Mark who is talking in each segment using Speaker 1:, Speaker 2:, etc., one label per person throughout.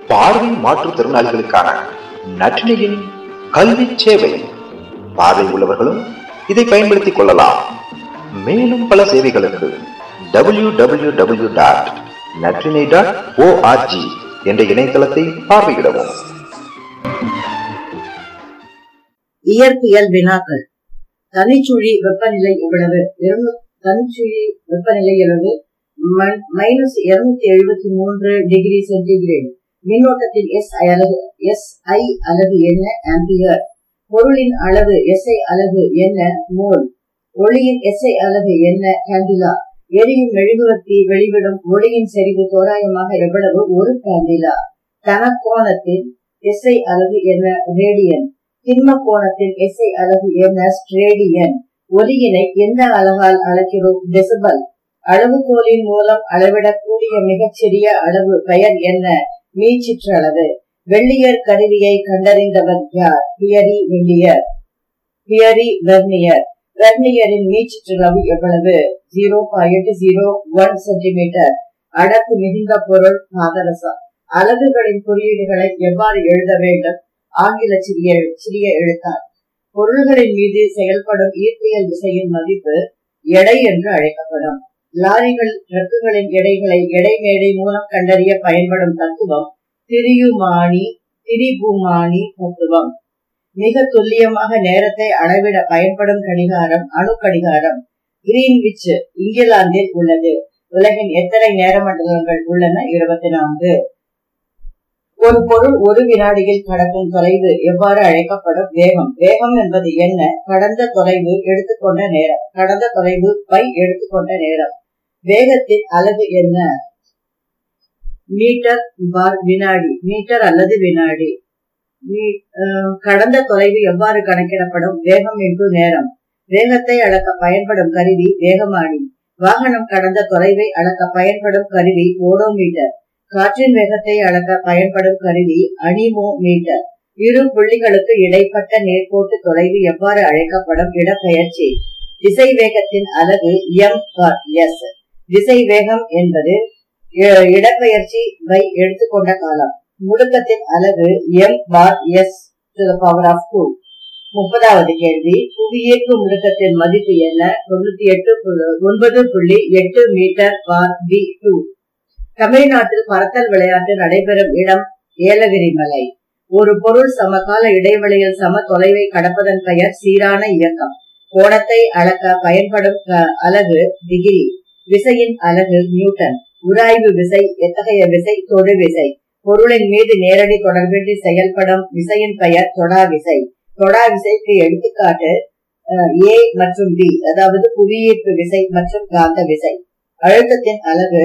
Speaker 1: பார்வை மாற்றுத்திறனாளிகளுக்கான நற்றினையின் கல்வி சேவை. பார்வை உள்ளவர்களும் இதை பயன்படுத்திக் கொள்ளலாம். மேலும் பல சேவைகளுக்கு www.natrine.org என்ற இணையதளத்தை பார்வையிடவும்.
Speaker 2: இயற்பியல் வினாக்கள். தனிச்சுழி வெப்பநிலை எவ்வளவு? தனிச்சுழி வெப்பநிலை எவ்வளவு? -273 டிகிரி சென்டிகிரேடு. மின்னோட்டத்தின் SI அலகு என்ன? ஆம்பியர். பொருளின் அளவு SI அலகு என்ன? மோல். ஒளியின் SI அலகு என்ன? கேண்டிலா. எரியும் மெழுகுவர்த்தி வெளிவிடும் ஒளியின் செறிவு தோராயமாக எவ்வளவு? 1 கேண்டிலா. தனக்கோணத்தின் SI அலகு என்ன? ரேடியன். திண்ம கோணத்தின் SI அலகு என்ன? ஸ்ட்ரேடியன். ஒலியினை எந்த அலகால் அளக்கிறோம்? டெசிபல். அளவுகோலின் மூலம் அளவிடக்கூடிய மிகச்சிறிய அளவு பெயர் என்ன? மீச்சிற்றளவு. வெள்ளியர் கருவியை கண்டறிந்தவர் யார்? பியரி வெள்ளியர். Pierre Vernier. வெர்னியரின் மீச்சிற்றளவு எவ்வளவு? 0.01 சென்டிமீட்டர். அடர்த்தி மிகுந்த பொருள் பாதரசம். அலகுகளின் குறியீடுகளை எவ்வாறு எழுத வேண்டும்? ஆங்கில சிறிய எழுத்தார். பொருள்களின் மீது செயல்படும் ஈர்ப்பியல் விசையின் மதிப்பு எடை என்று அழைக்கப்படும். லாரிகள் ட்ரக்குகளின் எடைகளை எடை மேடை மூலம் கண்டறிய பயன்படும் தத்துவம் திரிபுமானி தத்துவம். மிக துல்லியமாக நேரத்தை அளவிட பயன்படும் கடிகாரம் அணு கடிகாரம். கிரீன்விச் இங்கிலாந்தில் உள்ளது. உலகின் எத்தனை நேர மண்டலங்கள் உள்ளன? 24. ஒரு பொருள் ஒரு வினாடியில் கடக்கும் தொலைவு எவ்வாறு அழைக்கப்படும்? வேகம். வேகம் என்பது என்ன? கடந்த தொலைவு எடுத்துக்கொண்ட நேரம். கடந்த தொலைவு பை எடுத்துக்கொண்ட நேரம். வேகத்தின் அலகு என்ன? மீட்டர் பார் வினாடி. மீட்டர் அல்லது வினாடி. கடந்த தொலைவு எவ்வாறு கணக்கிடப்படும்? வேகம் இன்டு நேரம். வேகத்தை அளக்க பயன்படும் கருவி வேகமானி. வாகனம் கடந்த தொலைவை அளக்க பயன்படும் கருவி ஓடோமீட்டர். காற்றின் வேகத்தை அளக்க பயன்படும் கருவி அனிமோமீட்டர். இரு புள்ளிகளுக்கு இடைப்பட்ட நேர்கோட்டு தொலைவு எவ்வாறு அழைக்கப்படும்? இடப்பெயர்ச்சி. திசை வேகத்தின் அலகு m/s. திசை வேகம் என்பது இடப்பெயர்ச்சி எடுத்துக்கொண்ட காலம். முடுக்கத்தின் அலகு m/s⁻². 30வது கேள்வி. புவியீர்ப்பு முடுக்கத்தின் மதிப்பு என்ன? 9.8 மீட்டர்/v². தமிழ்நாட்டில் பறத்தல் விளையாட்டு நடைபெறும் இடம் ஏலகிரி மலை. ஒரு பொருள் சமகால இடைவெளியில் சம தொலைவை கடப்பதன் பெயர் சீரான இயக்கம். கோணத்தை அளக்க பயன்படும் அலகு டிகிரி. விசையின் அலகு நியூட்டன். உராய்வு விசை எத்தகைய விசை? தொடு விசை. பொருளின் மீது நேரடி தொடர்பின்றி செயல்படும் விசையின் பெயர் தொடா விசை. தொடா விசைக்கு எடுத்துக்காட்டு A மற்றும் B, அதாவது புவியீர்ப்பு விசை மற்றும் காந்த விசை. அழுத்தத்தின்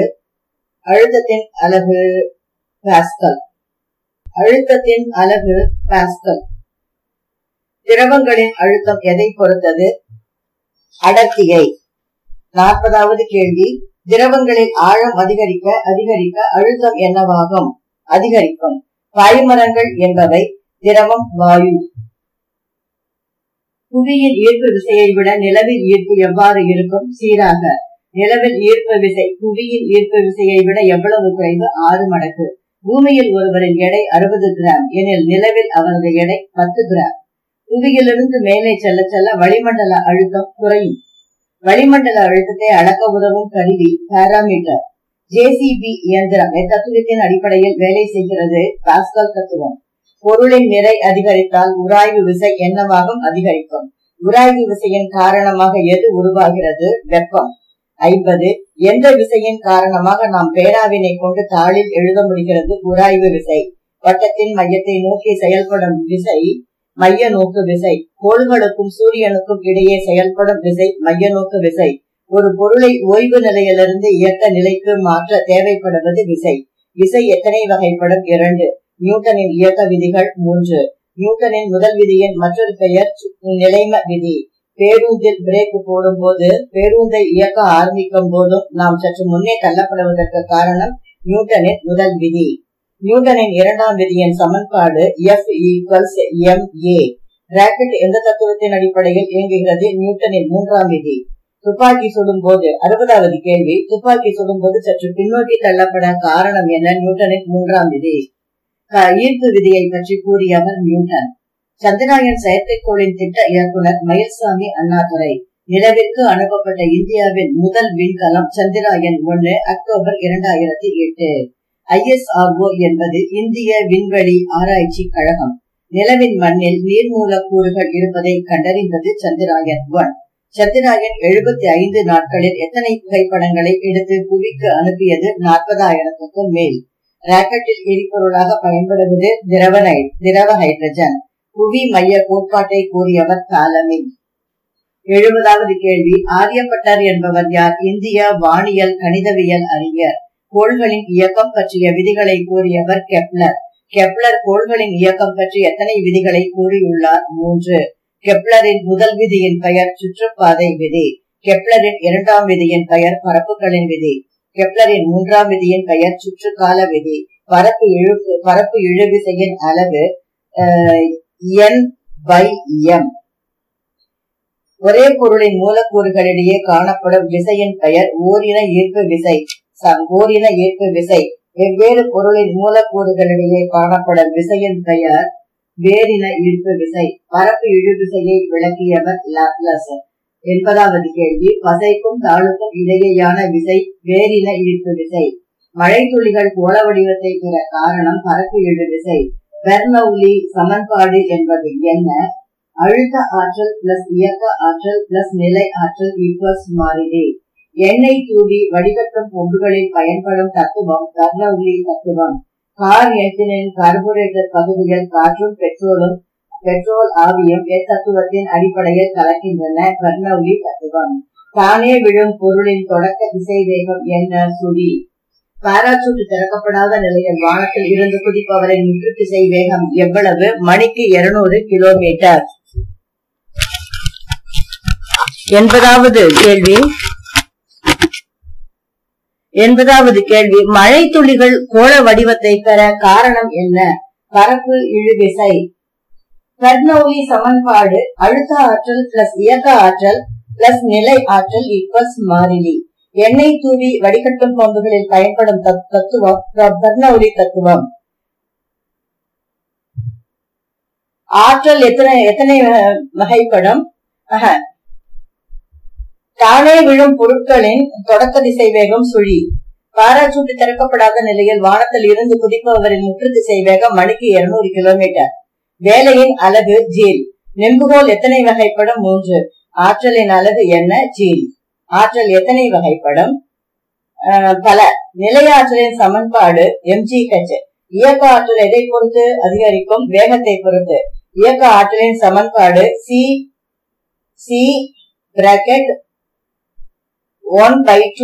Speaker 2: அலகு பாஸ்கல். அழுத்தத்தின் அலகு பாஸ்கல். திரவங்களின் அழுத்தம் எதை பொறுத்தது? அடர்த்தியை. 40வது கேள்வி. திரவங்களில் ஆழம் அதிகரிக்க அழுத்தம் என்னவாகும்? அதிகரிக்கும். பாய்மரங்கள் என்பவை திரவம், வாயு. புவியின் ஈர்ப்பு விசையை விட நிலவில் ஈர்ப்பு எவ்வாறு இருக்கும்? சீராக. நிலவில் ஈர்ப்பு விசை புவியின் ஈர்ப்பு விசையை விட எவ்வளவு குறைவு? 6 மடங்கு. பூமியில் ஒருவரின் எடை 60 கிராம் எனில் நிலவில் அவரது எடை 10 கிராம். புவியிலிருந்து மேலே செல்ல செல்ல வளிமண்டல அழுத்தம் குறையும். வளிமண்டல அழுத்தத்தை அளக்க உதவும் கருவி பாராமீட்டர். JCB இயந்திரம் தத்துவத்தின் அடிப்படையில் வேலை செய்கிறது? பாஸ்கல் தத்துவம். பொருளின் நிறை அதிகரித்தால் உராய்வு விசை என்னவாகும்? அதிகரிக்கும். உராய்வு விசையின் காரணமாக எது உருவாகிறது? வெப்பம். 50. எந்த விசையின் காரணமாக நாம் பேனாவினை கொண்டு தாளில் எழுத முடிகிறது? உராய்வு விசை. வட்டத்தின் மையத்தை நோக்கி செயல்படும் விசை மைய நோக்கு விசை. கோள்களுக்கும் சூரியனுக்கும் இடையே செயல்படும் விசை மைய நோக்கு விசை. ஒரு பொருளை ஓய்வு நிலையிலிருந்து இயக்க நிலைக்கு மாற்ற தேவைப்படுவது விசை. விசை எத்தனை வகைப்படும்? 2. நியூட்டனின் இயக்க விதிகள் 3. நியூட்டனின் முதல் விதியின் மற்றொரு பெயர் நிலைம விதி. பேருந்தில் பிரேக் போடும் போது பேருந்தை இயக்க ஆரம்பிக்கும் போதும் நாம் சற்று முன்னே தள்ளப்படுவதற்கு காரணம் நியூட்டனின் முதல் விதி. நியூட்டனின் இரண்டாம் விதியின் சமன்பாடு F=ma. ராக்கெட் எந்த தத்துவத்தின் அடிப்படையில் இயங்குகிறது? நியூட்டனின் மூன்றாம் விதி. துப்பாக்கி சுடும் போது 60வது கேள்வி. துப்பாக்கி சுடும் போது சற்று பின்னோக்கி தள்ளப்பட காரணம் என்ன? நியூட்டனின் மூன்றாம் விதி. ஈர்ப்பு விதியை பற்றி கூறியவர் நியூட்டன். சந்திராயன் செயற்கைக்கோளின் திட்ட இயக்குனர் மயில்சாமி அண்ணாதுரை. நிலவிற்கு அனுப்பப்பட்ட இந்தியாவின் முதல் விண்கலம் சந்திராயன் 1 அக்டோபர் 2008. ISRO என்பது இந்திய விண்வெளி ஆராய்ச்சி கழகம். நிலவின் மண்ணில் நீர்மூலக்கூறுகள் இருப்பதை கண்டறிந்தது சந்திராயன் 1. சந்திராயன் 75 நாட்களில் எத்தனை புகைப்படங்களை எடுத்து புவிக்கு அனுப்பியது? 40,000க்கும் மேல். ராக்கெட்டில் எரிபொருளாக பயன்படுவது திரவ ஹைட்ரஜன். புவி மைய கோட்பாட்டை கூறியவர் தாலமி. 70வது கேள்வி. ஆரியப்பட்டர் என்பவர் யார்? இந்திய வானியல் கணிதவியல் அறிஞர். கோள்களின் இயக்கம் பற்றிய விதிகளை கூறியவர் கெப்லர். கெப்லர் கோள்களின் இயக்கம் பற்றி எத்தனை விதிகளை கூறியுள்ளார்? 3. கெப்லரின் முதல் விதியின் பெயர் சுற்றுப்பாதை விதி. கெப்லரின் 2ஆம் விதியின் பெயர் பரப்புகளின் விதி. கெப்லரின் 3ஆம் விதியின் பெயர் சுற்றுக்கால விதி. பரப்பு இழுவிசையின் அளவு N/m. ஒரே பொருளின் மூலக்கூறுகளிடையே காணப்படும் விசையின் பெயர் ஓரின ஈர்ப்பு விசை. வெவ்வேறு பொருளின் மூலக்கூறுகளிடையே காணப்படும் விசையின் பெயர் வேறின ஈர்ப்பு விசை. பரப்பு இழுவிசையை விளக்கியவர் லாப்லாஸ். 80வது கேள்வி. பசைக்கும் தாளுக்கும் இடையேயான விசை வேறின ஈர்ப்பு விசை. மழை துளிகள் கோள வடிவத்தை பெற காரணம் பரப்பு இழுவிசை. பெர்னௌலி சமன்பாடு என்பது என்ன? அழுத்த ஆற்றல் பிளஸ் இயக்க ஆற்றல் பிளஸ் நிலை ஆற்றல் ஈக்குவல்ஸ் மாறிலி. எண்ணெய் தூவி வடிகட்டும் பொம்புகளில் பயன்படும் தத்துவம் பெர்னௌலி தத்துவம். கார் என்ஜினின் கார்போரேட்டர் பகுதிகள் காற்றும் பெட்ரோல் ஆவியும் தத்துவத்தின் அடிப்படையில் கலக்கின்றன. பெர்னௌலி தத்துவம். தானே விழும் பொருளின் தொடக்க திசை வேகம் என்ன? சுழி. பாராசூட் திறக்கப்படாத நிலையில் வானத்தில் இருந்து குதிப்பவரின் முற்று திசை வேகம் எவ்வளவு? மணிக்கு 200 கிலோமீட்டர். 80வது கேள்வி. மழை துளிகள் கோள வடிவத்தை பெற காரணம் என்ன? பரப்பு இழுவிசை. பெர்னௌலி சமன்பாடு அழுத்த ஆற்றல் பிளஸ் இயக்க ஆற்றல் பிளஸ் நிலை ஆற்றல் ஈக்குவல்ஸ் மாறிலி. எண்ணெய் தூவி வடிகட்டும் பம்புகளில் பயன்படும் தத்துவம் பெர்னௌலி தத்துவம். ஆற்றல் எத்தனை வகைப்படும்? தானே விழும் பொருட்களின் தொடக்க திசை வேகம் சுழி. பாராசூட் திறக்கப்படாத நிலையில் வானத்தில் இருந்து குதிப்பவரின் முற்று திசை வேகம் மணிக்கு 200 கிலோமீட்டர். வேலையின் அலகு ஜீல். நெம்புகோல் எத்தனை வகைப்படும்? 3. ஆற்றலின் அலகு என்ன? ஜீல். ஆற்றல் எத்தனை வகைப்படும்? பல. நிலையாற்றலின் சமன்பாடு mgh. இயக்க ஆற்றல் எதை பொறுத்து அதிகரிக்கும்? வேகத்தை பொறுத்து. இயக்க ஆற்றலின் சமன்பாடு C(1/2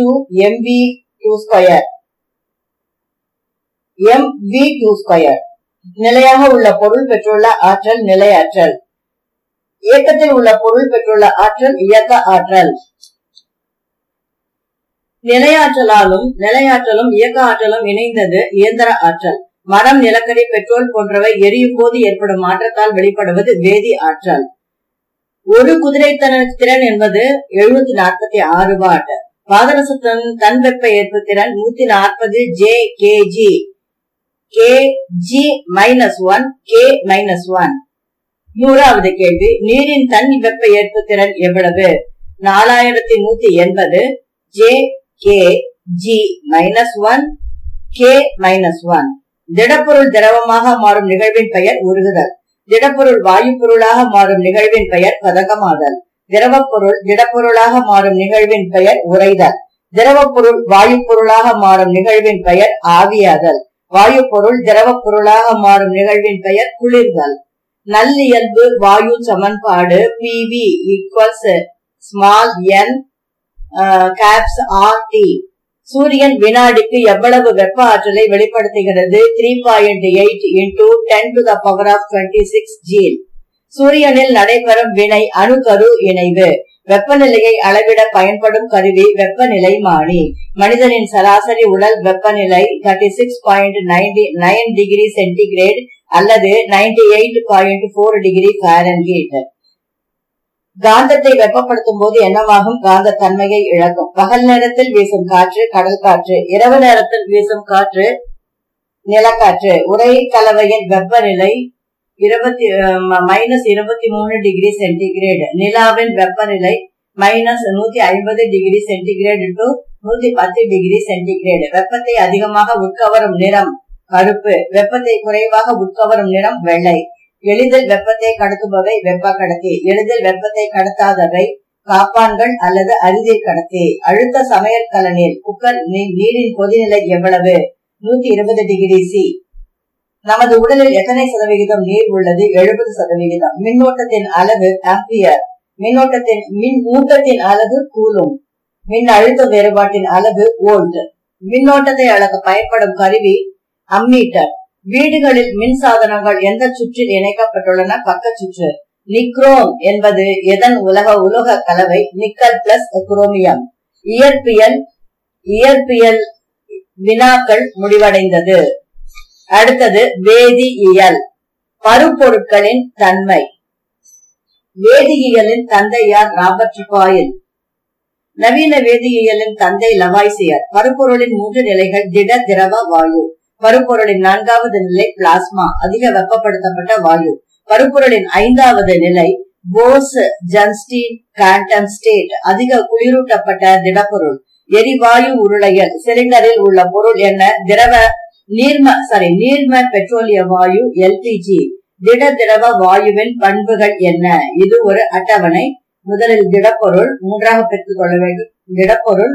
Speaker 2: mv²). நிலையாக உள்ள பொருள் பெற்றுள்ள ஆற்றல் நிலையாற்றல். இயக்கத்தில் உள்ள பொருள் பெற்றுள்ள ஆற்றல் இயக்க ஆற்றல். நிலையாற்றலும் இயக்க ஆற்றலும் இணைந்தது இயந்திர ஆற்றல். மரம், நிலக்கரி, பெட்ரோல் போன்றவை எரியும் போது ஏற்படும் மாற்றத்தால் வெளிப்படுவது வேதி ஆற்றல். ஒரு குதிரை திறன் என்பது 746 வாட். பாதரசத்தின் தன் வெப்ப ஏற்பு திறன் 140 kg -1 K-1. 100வது கேள்வி. நீரின் தன் வெப்ப ஏற்பு திறன் எவ்வளவு? 4180 kg-1 K-1. திடப்பொருள் திரவமாக மாறும் நிகழ்வின் பெயர் உருகுதல். திடப்பொருள் வாயு பொருளாக மாறும் நிகழ்வின் பெயர் பதகமாதல். திரவப்பொருள் திடப்பொருளாக மாறும் நிகழ்வின் பெயர் உறைதல். திரவப்பொருள் வாயு பொருளாக மாறும் நிகழ்வின் பெயர் ஆவியாதல். வாயு பொருள் திரவ பொருளாக மாறும் நிகழ்வின் பெயர் குளிர்தல். நல்லியல்பு வாயு சமன்பாடு PV = n RT. சூரியன் வினாடிக்கு எவ்வளவு வெப்ப ஆற்றலை வெளிப்படுத்துகிறது? 3.8 × 10⁻26 ஜீல். சூரியனில் நடைபெறும் வினை அணுக்கரு இணைவு. வெப்பநிலையை அளவிட பயன்படும் கருவி வெப்பநிலைமானி. மனிதனின் சராசரி உடல் வெப்பநிலை 36.9 டிகிரி சென்டிகிரேட் அல்லது 98.4 டிகிரி ஃபாரன்ஹீட். காந்தத்தை வெப்பப்படுத்தும் போது என்னவாகும்? காந்த தன்மையை இழக்கும். பகல் நேரத்தில் வீசும் காற்று கடல் காற்று. இரவு நேரத்தில் வீசும் காற்று நிலக்காற்று உரை கலவையின் வெப்பநிலை -23 டிகிரி சென்டிகிரேட். நிலாவின் வெப்பநிலை -150 degree centigrade to 110 degree centigrade. வெப்பத்தை அதிகமாக உட்கவரும் நிறம் கருப்பு. வெப்பத்தை குறைவாக உட்கவரும் நிறம் வெள்ளை. எளிதில் வெப்பத்தை கடத்துபவை வெப்ப கடத்தி. எளிதில் வெப்பத்தை கடத்தாதவை காப்பான்கள் அல்லது அரிதிர் கடத்தி. அழுத்த சமையல் கலனில் குக்கர் நீரின் கொதிநிலை எவ்வளவு? 120 டிகிரி சி. நமது உடலில் எத்தனை சதவிகிதம் நீர் உள்ளது? 70%. மின்னோட்டத்தின் அளவு ஆம்பியர். மின் ஊட்டத்தின் அளவு கூலும். மின் அழுத்த வேறுபாட்டின் அளவு வோல்ட். மின்னோட்டத்தை அளக்க பயன்படும் கருவி அம்மீட்டர். வீடுகளில் மின் சாதனங்கள் எந்த சுற்றில் இணைக்கப்பட்டுள்ளன? பக்க சுற்று. நிக்ரோம் என்பது எதன் உலோக கலவை? Nickel plus chromium. இயற்பியல் வினாக்கள் முடிவடைந்தது. அடுத்தது வேதியியல். பருப்பொருட்களின் தன்மை. வேதியியலின் தந்தை யார்? Robert Boyle. நவீன வேதியியலின் தந்தை லவாய்சியர். பருப்பொருளின் 3 நிலைகள் திட, திரவ, வாயு. பருப்பொருளின் 4வது நிலை பிளாஸ்மா, அதிக வெப்பப்படுத்தப்பட்ட வாயு. பருப்பொருளின் 5வது நிலை போஸ் ஜன்ஸ்டீன் காண்டன் ஸ்டேட், அதிக குளிரூட்டப்பட்ட திடப்பொருள். எரிவாயு உருளையல். சிலிண்டரில் உள்ள பொருள் என்ன? நீர்ம பெட்ரோலிய வாயு எல்பிஜி. திட திரவ வாயுவின் பண்புகள் என்ன? இது ஒரு அட்டவணை. முதலில் திடப்பொருள், மூன்றாக பெற்றுக் கொள்ள வேண்டும். திடப்பொருள்,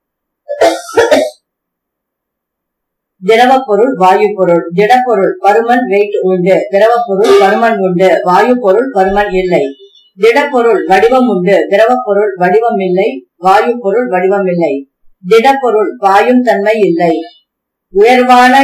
Speaker 2: திரவ பொருள், வாயு பொருள். திடப்பொருள் பருமன் வெயிட் உண்டு. திரவ பொருள் பருமன் உண்டு. வாயு பொருள் பருமன் இல்லை. திடப்பொருள் வடிவம் உண்டு. திரவ பொருள் வடிவம் இல்லை. வாயு பொருள் வடிவம் இல்லை. திடப்பொருள் பாயும் தன்மை இல்லை. உயர்வான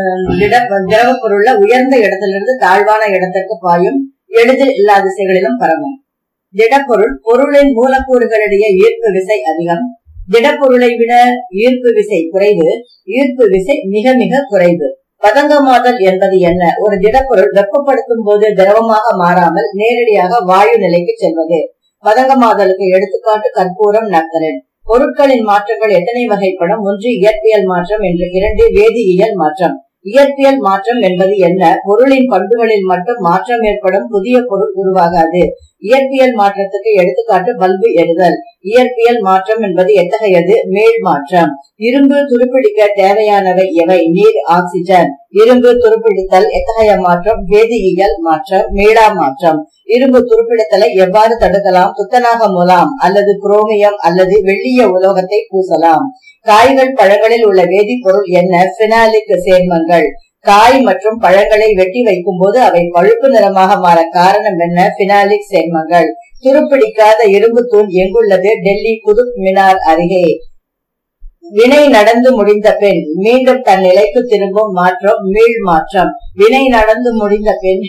Speaker 2: திரவ பொருள்ல உயர்ந்த இடத்திலிருந்து தாழ்வான இடத்திற்கு பாயும். எளிதில் எல்லா திசைகளிலும் பரவும். திடப்பொருள் பொருளின் மூலக்கூறுகளிடையே ஈர்ப்பு விசை அதிகம். திடப்பொருளை விட ஈர்ப்பு விசை குறைவு. ஈர்ப்பு விசை மிக மிக குறைவு. பதங்கமாதல் என்பது என்ன? ஒரு திடப்பொருள் வெப்பப்படுத்தும் போது திரவமாக மாறாமல் நேரடியாக வாயு நிலைக்கு செல்வது. பதங்கமாதலுக்கு எடுத்துக்காட்டு கற்பூரம், நக்தலின். பொருட்களின் மாற்றங்கள் எத்தனை வகைப்படும்? 1 இயற்பியல் மாற்றம் என்று 2 வேதியியல் மாற்றம். இயற்பியல் மாற்றம் என்பது என்ன? பொருளின் பண்புகளில் மட்டும் மாற்றம் ஏற்படும், புதிய பொருள் உருவாகாது. இயற்பியல் மாற்றத்துக்கு எடுத்துக்காட்டு பல்பு எரிதல். இயற்பியல் மாற்றம் என்பது எத்தகையது? மேல் மாற்றம். இரும்பு துருப்பிடிக்க தேவையானவை எவை? நீர், ஆக்சிஜன். இரும்பு துருப்பிடித்தல் எத்தகைய மாற்றம்? வேதியியல் மாற்றம், மீளா மாற்றம். இரும்பு துருப்பிடித்தலை எவ்வாறு தடுக்கலாம்? துத்தநாக முலாம் அல்லது குரோமியம் அல்லது வெள்ளிய உலோகத்தை பூசலாம். காய்கள் பழங்களில் உள்ள வேதிப்பொருள் என்ன? பினாலிக் சேர்மங்கள். காய் மற்றும் பழங்களை வெட்டி வைக்கும் போது அவை பழுப்பு நிறமாக மாற காரணம் என்ன? பினாலிக் சேர்மங்கள். துருப்பிடிக்காத இரும்பு தூண் எங்குள்ளது? டெல்லி குதுப் மினார் அருகே. வினை நடந்து முடிந்த பின் மீண்டும் தன் நிலைக்கு திரும்பும் மாற்றம் மீள் மாற்றம். வினை நடந்து முடிந்த பின்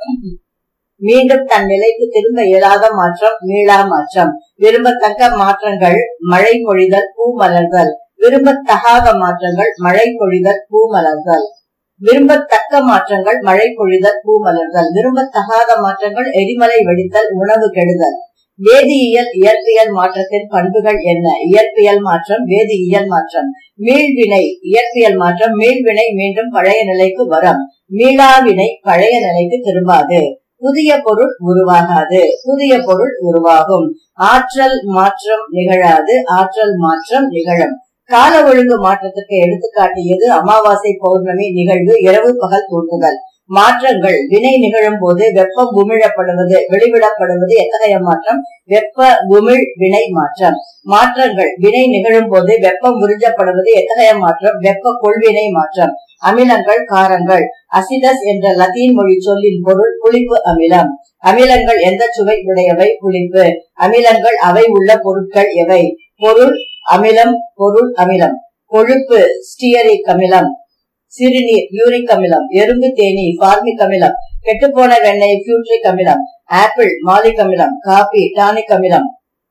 Speaker 2: மீண்டும் தன் நிலைக்கு திரும்ப இயலாத மாற்றம் மீளா மாற்றம். விரும்பத்தக்க மாற்றங்கள் மழை பொழிதல், பூ மலர்தல். விரும்பத்தகாத மாற்றங்கள் மழை பொழிதல், பூ மலர்தல். விரும்பத்தக்க மாற்றங்கள் மழை பொழிதல், பூ மலர்தல். விரும்பத்தகாத மாற்றங்கள் எரிமலை வெடித்தல், உணவு கெடுதல். வேதியியல் இயற்பியல் மாற்றத்தின் பண்புகள் என்ன? இயற்பியல் மாற்றம், வேதியியல் மாற்றம். மீள்வினை இயற்பியல் மாற்றம். மீள்வினை மீண்டும் பழைய நிலைக்கு வரும். மீளாவினை பழைய நிலைக்கு திரும்பாது. புதிய பொருள் உருவாகாது, புதிய பொருள் உருவாகும். ஆற்றல் மாற்றம் நிகழாது, ஆற்றல் மாற்றம் நிகழும். கால ஒழுங்கு மாற்றத்துக்கு எடுத்துக்காட்டியது அமாவாசை பௌர்ணமி நிகழ்வு, இரவு பகல் தோன்றுதல். மாற்றங்கள் வினை நிகழும் போது வெப்பம் உமிழப்படுவது, வெளிவிடப்படுவது எத்தகைய மாற்றம்? வெப்ப உமிழ் வினை மாற்றம். மாற்றங்கள் வினை நிகழும் போது வெப்பம் உறிஞ்சப்படுவது எத்தகைய மாற்றம்? வெப்ப கொள்வினை மாற்றம். அமிலங்கள், காரங்கள். அசிடஸ் என்ற லத்தீன் மொழி சொல்லின் பொருள் புளிப்பு அமிலம். அமிலங்கள் எந்த சுவை உடையவை? புளிப்பு. அமிலங்கள் அவை உள்ள பொருட்கள் எவை? பொருள் அமிலம், பொருள் அமிலம். கொழுப்பு ஸ்டியரிக் அமிலம். சிறுநீர் யூரிக் அமிலம். எறும்பு தேனி பார்மிக் அமிலம். கெட்டுப்போன வெண்ணெய் பியூட்ரிக் அமிலம். ஆப்பிள் மாலிக் அமிலம். காபி டானிக் அமிலம்.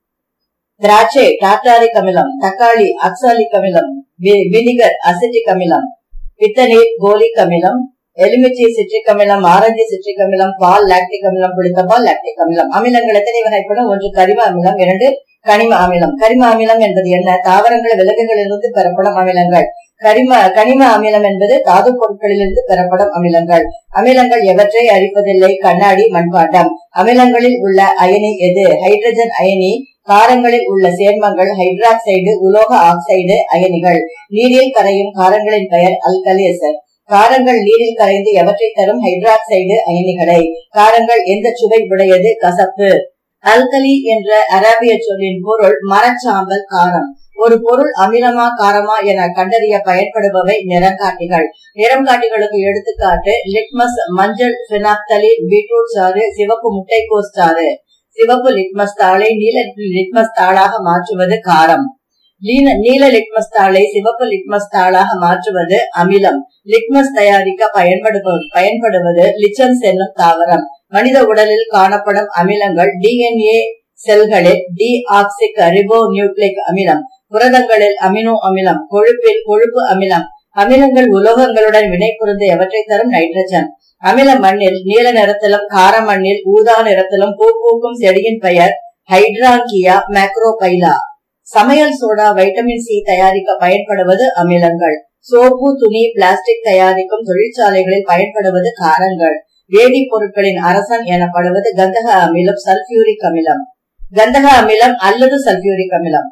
Speaker 2: திராட்சை டார்டாரிக் அமிலம். தக்காளி அக்சாலிக் அமிலம். வினிகர் அசிட்டிக் அமிலம். பித்தநீர் கோலிக் அமிலம். எலுமிச்சை சிட்ரிக் அமிலம். ஆரஞ்சு சிட்ரிக் அமிலம். பால் லாக்டிக் அமிலம். புளித்த பால் லாக்டிக் அமிலம். அமிலங்கள் எத்தனை வகைப்படும்? 1 கரிம அமிலம், 2 கனிம அமிலம். கரிம அமிலம் என்பது என்ன? தாவரங்கள் விலங்குகளிலிருந்து பெறப்படும் அமிலங்கள். கனிம அமிலம் என்பது தாது பொருட்களிலிருந்து பெறப்படும் அமிலங்கள். அமிலங்கள் எவற்றை அரிப்பதில்லை? கண்ணாடி, மண்பாண்டம். அமிலங்களில் உள்ள அயனி எது? ஹைட்ரஜன் அயனி. காரங்களில் உள்ள சேர்மங்கள் ஹைட்ராக்சைடு, உலோக ஆக்சைடு அயனிகள். நீரில் கரையும் காரங்களின் பெயர் அல்கலிஸ். காரங்கள் நீரில் கரைந்து எவற்றை தரும்? ஹைட்ராக்சைடு அயனிகளை. காரங்கள் எந்த சுவை உடையது? கசப்பு. அல்கலி என்ற அரபிய சொல்லின் பொருள் மரச்சாம்பல், காரம். ஒரு பொருள் அமிலமா காரமா என கண்டறிய பயன்படுபவை நிறங்காட்டிகள். நிறங்காட்டிகளுக்கு எடுத்துக்காட்டு லிட்மஸ், மஞ்சள் பினாப்தலின், பீட்ரூட் சாறு, சிவப்பு முட்டைக்கோஸ் சாறு. சிவப்பு லிட்மஸ் தாளை நீல லிட்மஸ் தாளாக மாற்றுவது காரம். நீல லிட்மஸ் தாளை சிவப்பு லிட்மஸ் தாளாக மாற்றுவது அமிலம். லிட்மஸ் தயாரிக்க பயன்படுவது லிச்சன்ஸ் என்னும் தாவரம். மனித உடலில் காணப்படும் அமிலங்கள் டிஎன்ஏ செல்களில் டிஆக்சிக் ரிபோ நியூக்ளிக் அமிலம், புரதங்களில் அமினோ அமிலம், கொழுப்பில் கொழுப்பு அமிலம். அமிலங்கள் உலோகங்களுடன் வினை புரிந்து எவற்றை தரும்? நைட்ரஜன். அமில மண்ணில் நீல நிறத்திலும் கார மண்ணில் ஊதா நிறத்திலும் பூ பூக்கும் செடியின் பெயர் ஹைட்ராங்கியா மேக்ரோபைலா. சமையல் சோடா, வைட்டமின் சி தயாரிக்க பயன்படுவது அமிலங்கள். சோப்பு, துணி, பிளாஸ்டிக் தயாரிக்கும் தொழிற்சாலைகளில் பயன்படுவது காரங்கள். வேதிப்பொருட்களின் அரசன் எனப்படுவது கந்தக அமிலம், சல்பியூரிக் அமிலம். கந்தக அமிலம் அல்லது சல்பியூரிக் அமிலம்.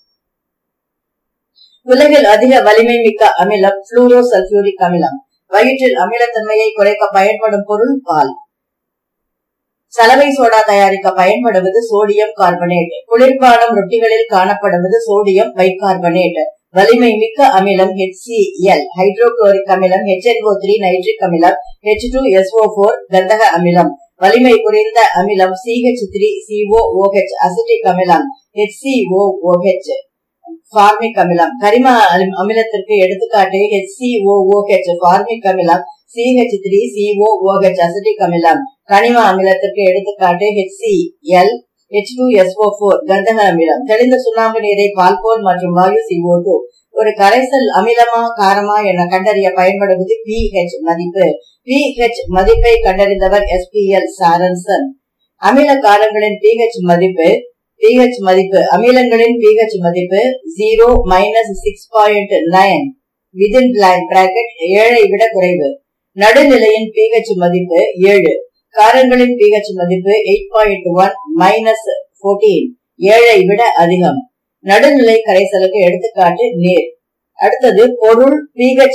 Speaker 2: உலகில் அதிக வலிமை மிக்க அமிலம் புளூரோ சல்பியூரிக் அமிலம். வயிற்றில் அமிலத்தன்மையை குறைக்க பயன்படும் பொருள் பால். சலவை சோடா தயாரிக்க பயன்படுவது சோடியம் கார்பனேட். குளிர்பானம் ரொட்டிகளில் காணப்படுவது சோடியம் பைகார்பனேட். வலிமை மிக்க அமிலம் HCl ஹைட்ரோகுளோரிக் அமிலம், HNO3 நைட்ரிக் அமிலம், H2SO4 கந்தக அமிலம். வலிமை குறைந்த அமிலம் CH3COOH அசிட்டிக் அமிலம், HCOOH பார்மிக் அமிலம். கரிம அமிலத்திற்கு எடுத்துக்காட்டு HCOOH பார்மிக் அமிலம், CH3COOH அசிட்டிக் அமிலம். கனிம அமிலத்திற்கு எடுத்துக்காட்டு HCl H2SO4 கந்தக அமிலம். தெளிந்த சுண்ணாம்பு நீரை பால்போல் மற்றும் வாயு CO2. ஒரு கரைசல் அமிலமா காரமா என கண்டறிய பயன்படுவது pH மதிப்பு. pH மதிப்பை கண்டறிந்தவர் SPL சாரன்சன். அமில காரங்களின் pH மதிப்பு அமிலங்களின் pH மதிப்பு 0 - 6.9 விதின் பிராக்கெட் 7 விட குறைவு. நடுநிலையின் pH மதிப்பு 7. காரங்களின் pH மதிப்பு 8.1 - 14 7 விட அதிகம். நடுநிலை கரைசலுக்கு எடுத்துக்காட்டு நீர். அடுத்தது பொருள் pH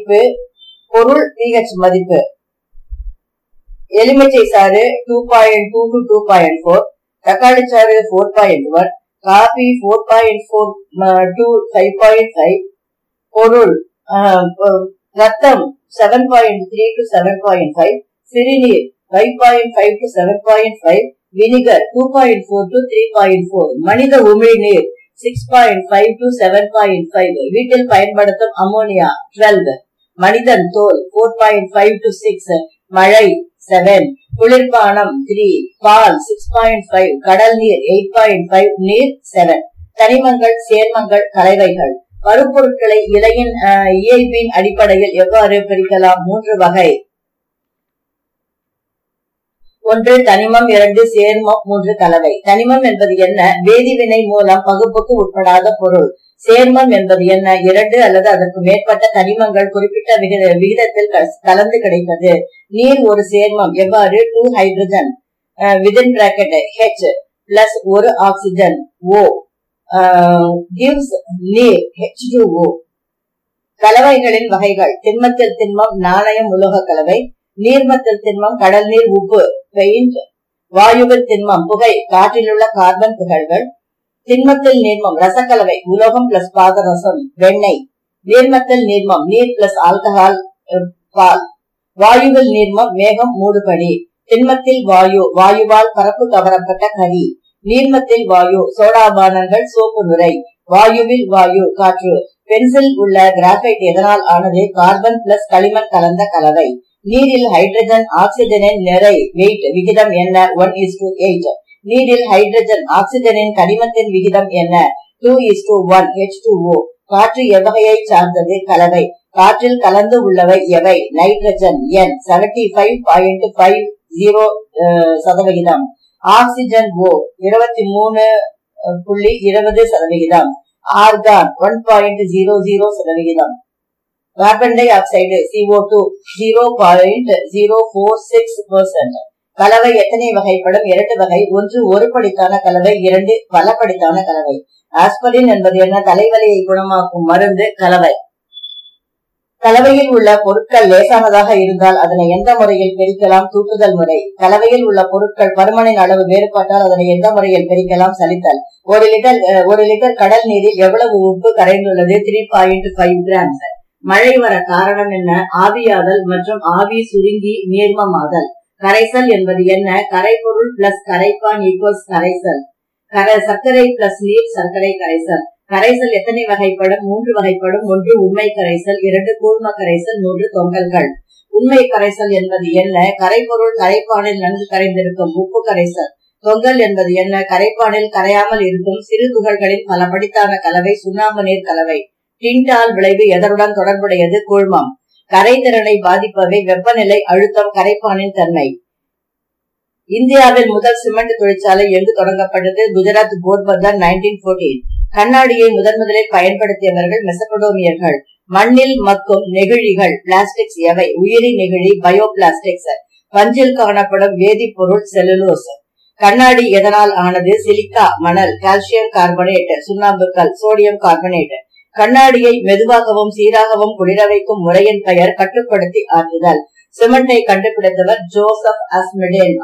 Speaker 2: மதிப்பு. எலுமிச்சை சாறு 2.2 to 2.4, தக்காளி சாறு 4.1, காபி 4.4 to 5.5, பொருள் ரத்தம் 7.3 to 7.5, சிறுநீர் 5.5 to 7.5, வினிகர் 2.4 to 3.4, மனித உமிழ்நீர் 6.5 to 7.5, வீட்டில் பயன்படுத்தும் அமோனியா 12, மனிதன் தோல் 4.5 to 6, மழை 7, குளிர்பானம் 3, பால் 6.5, கடல் நீர் 8.5, நீர் 7. தனிமங்கள், சேர்மங்கள், கலவைகள். மறுபொருட்களை இலையின் இயல்பின் அடிப்படையில் எவ்வாறு பிரிக்கலாம்? 3 வகை. 1 தனிமம், 2 சேர்மம், 3 கலவை. தனிமம் என்பது என்ன? வேதிவினை மூலம் பகுப்புக்கு உட்படாத பொருள். சேர்மம் என்பது என்ன? 2 அல்லது அதற்கு மேற்பட்ட தனிமங்கள் குறிப்பிட்ட விகிதத்தில் கலந்து கிடைப்பது. நீர் ஒரு சேர்மம். எவ்வாறு? 2 hydrogen within bracket H plus 1 oxygen O gives நீர் H2O. கலவைகளின் வகைகள். திண்மத்தில் திண்மம், நாணயம், உலோக கலவை. நீர்மத்தில் திண்மம், கடல் நீர், உப்பு, பெயிண்ட். வாயுவில் திண்மம், புகை, காற்றிலுள்ள கார்பன் துகள்கள். திண்மத்தில் நீர்மம், ரசக்கலவை, உலோகம் பிளஸ் பாதரசம், வெண்ணெய். நீர்மத்தில் நீர்மம், நீர் பிளஸ் ஆல்கஹால், பால். வாயுவில் நீர்மம், மேகம், மூடுபனி. திண்மத்தில் வாயு, வாயுவால் பரப்பு கவரப்பட்ட கரி. நீர்மத்தில் வாயு, சோடாபானங்கள், சோப்பு நுரை. வாயுவில் வாயு, காற்று. பென்சில் உள்ள கிராபைட் எதனால் ஆனது? கார்பன் பிளஸ் களிமண் கலந்த கலவை. நீரில் ஹைட்ரஜன் ஆக்சிஜனின் நிறை வெயிட் விகிதம் என்ன? 1:8. நீரில் ஹைட்ரஜன் ஆக்சிஜனின் கனிமத்தின் விகிதம் என்ன? 2:1 H2O. காற்று எவ்வகையை சார்ந்தது? கலவை. காற்றில் கலந்து உள்ளவை எவை? Nitrogen N 75.50%, oxygen O 23.20%, argon 1.00%. Carbon dioxide CO2 0.046%. கலவை எத்தனை வகைப்படும்? 2 வகை. 1 ஒரு படித்தான கலவை, 2 பல படித்தான கலவை. ஆஸ்பிரின் என்பது என்ன? தலைவலியை குணமாக்கும் மருந்து கலவை. கலவையில் உள்ள பொருட்கள் லேசானதாக இருந்தால் அதனை எந்த முறையில் பிரிக்கலாம்? தூக்குதல் முறை. கலவையில் உள்ள பொருட்கள் பருமனின் அளவு வேறுபட்டால் அதனை எந்த முறையில் பிரிக்கலாம்? சலித்தல். 1 லிட்டர் கடல் நீரில் எவ்வளவு உப்பு கரைந்துள்ளது? 3.5 கிராம்ஸ். மழை வர காரணம் என்ன? ஆவியாதல் மற்றும் ஆவி சுருங்கி நீர்மமாதல். கரைசல் என்பது என்ன? கரைப்பொருள் பிளஸ் கரைப்பான் ஈக்குவல்ஸ் கரைசல். சர்க்கரை பிளஸ் நீர் சர்க்கரை கரைசல். கரைசல் எத்தனை வகைப்படும்? 3 வகைப்படும். 1 உண்மை கரைசல், 2 கூழ்ம கரைசல், 3 தொங்கல்கள். உண்மை கரைசல் என்பது என்ன? கரைப்பொருள் கரைப்பானில் நன்கு கரைந்திருக்கும் உப்பு கரைசல். தொங்கல் என்பது என்ன? கரைப்பானில் கரையாமல் இருக்கும் சிறு துகள்களின் பல படித்தான கலவை சுண்ணாம்பு நீர் கலவை. டிண்டால் விளைவு எதனுடன் தொடர்புடையது? கூழ்மம். கரைதிறனை பாதிப்பவை வெப்பநிலை, அழுத்தம், கரைப்பானின் தன்மை. இந்தியாவில் முதல் சிமெண்ட் தொழிற்சாலை எங்கு தொடங்கப்பட்டது? குஜராத் போர்பந்தர் 1914. கண்ணாடியை முதலில் பயன்படுத்தியவர்கள் மெசபடோமியர்கள். மண்ணில் மக்கும் நெகிழிகள் பிளாஸ்டிக்ஸ் எவை? உயிரி நெகிழி பயோ பிளாஸ்டிக்ஸ். பஞ்சில் காணப்படும் வேதிப்பொருள் செல்லுலோஸ். கண்ணாடி எதனால் ஆனது? சிலிக்கா மணல், கால்சியம் கார்பனேட், சுண்ணாம்புக்கல், சோடியம் கார்பனேட். கண்ணாடியை மெதுவாகவும் சீராகவும் குளிர வைக்கும் முறையின் பெயர் கட்டுப்படுத்தி ஆற்றுதல். சிமெண்டை கண்டுபிடித்தவர் ஜோசப் அஸ்மிடேன்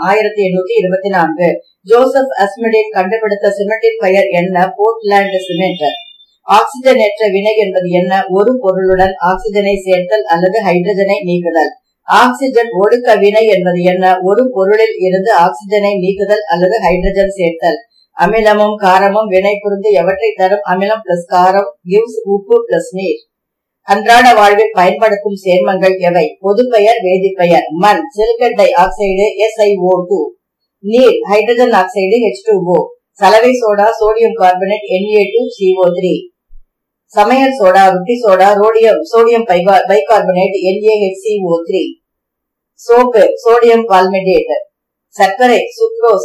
Speaker 2: 1824. ஜோசப் அஸ்மிடேன் கண்டுபிடித்த சிமெண்டின் பெயர் என்ன? போர்ட்லாந்து சிமெண்ட். ஆக்சிஜனேற்ற வினை என்பது என்ன? ஒரு பொருளுடன் ஆக்சிஜனை சேர்த்தல் அல்லது ஹைட்ரஜனை நீக்குதல். ஆக்சிஜன் ஒடுக்க வினை என்பது என்ன? ஒரு பொருளில் இருந்து ஆக்சிஜனை நீக்குதல் அல்லது ஹைட்ரஜன் சேர்த்தல். அமிலமும் காரமும் வினை புரிந்து எவற்றை தரும்? அமிலம் பிளஸ் காரம் gives உப்பு பிளஸ் நீர். அன்றாட வாழ்வில் பயன்படுத்தும் சேர்மங்கள் எவை? பொதுப்பெயர், வேதிப்பெயர். மண் சிலிக்கட் டை ஆக்சைடு SiO2. நீர் ஹைட்ரஜன் ஆக்சைடு H2O. சலவை சோடா சோடியம் கார்பனேட் Na2CO3. சமையல் சோடா ரொட்டி soda sodium bicarbonate NaHCO3. Soap sodium palmitate. சர்க்கரை சுக்ரோஸ்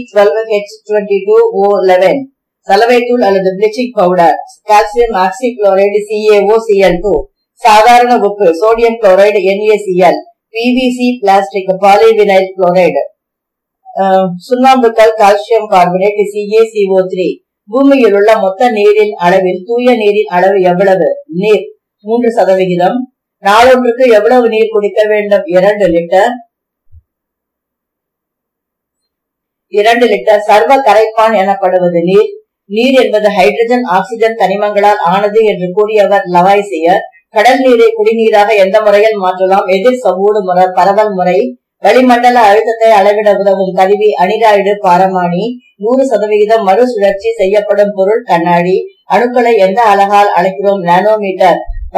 Speaker 2: C12H22O11. சலவைத்தூள் அல்லது bleaching powder calcium oxychloride CaOCl2. சாதாரண உப்பு sodium chloride NaCl. PVC plastic polyvinyl chloride. சுண்ணாம்புக்கல் calcium carbonate CaCO3. பூமியில் உள்ள மொத்த நீரின் அளவில் தூய நீரின் அளவு எவ்வளவு? நீர் 3%. நாளொன்றுக்கு எவ்வளவு நீர் குடிக்க வேண்டும்? 2 லிட்டர். 2 லிட்டர். சர்வ கரைப்பான் எனப்படுவது நீர். நீர் என்பது ஹைட்ரஜன் ஆக்சிஜன் தனிமங்களால் ஆனது என்று கூறியவர் லவாய்சியர். கடல் நீரை குடிநீராக எந்த முறையில் மாற்றலாம்? எதிர் சவ்வூடு முறை, பரவல் முறை. வளிமண்டல அழுத்தத்தை அளவிட உதவும் கருவி அனிராய்டு பாரமானி. 100% மறுசுழற்சி செய்யப்படும் பொருள் கண்ணாடி. அணுக்களை எந்த அலகால் அழைக்கிறோம்? நானோமீட்டர்.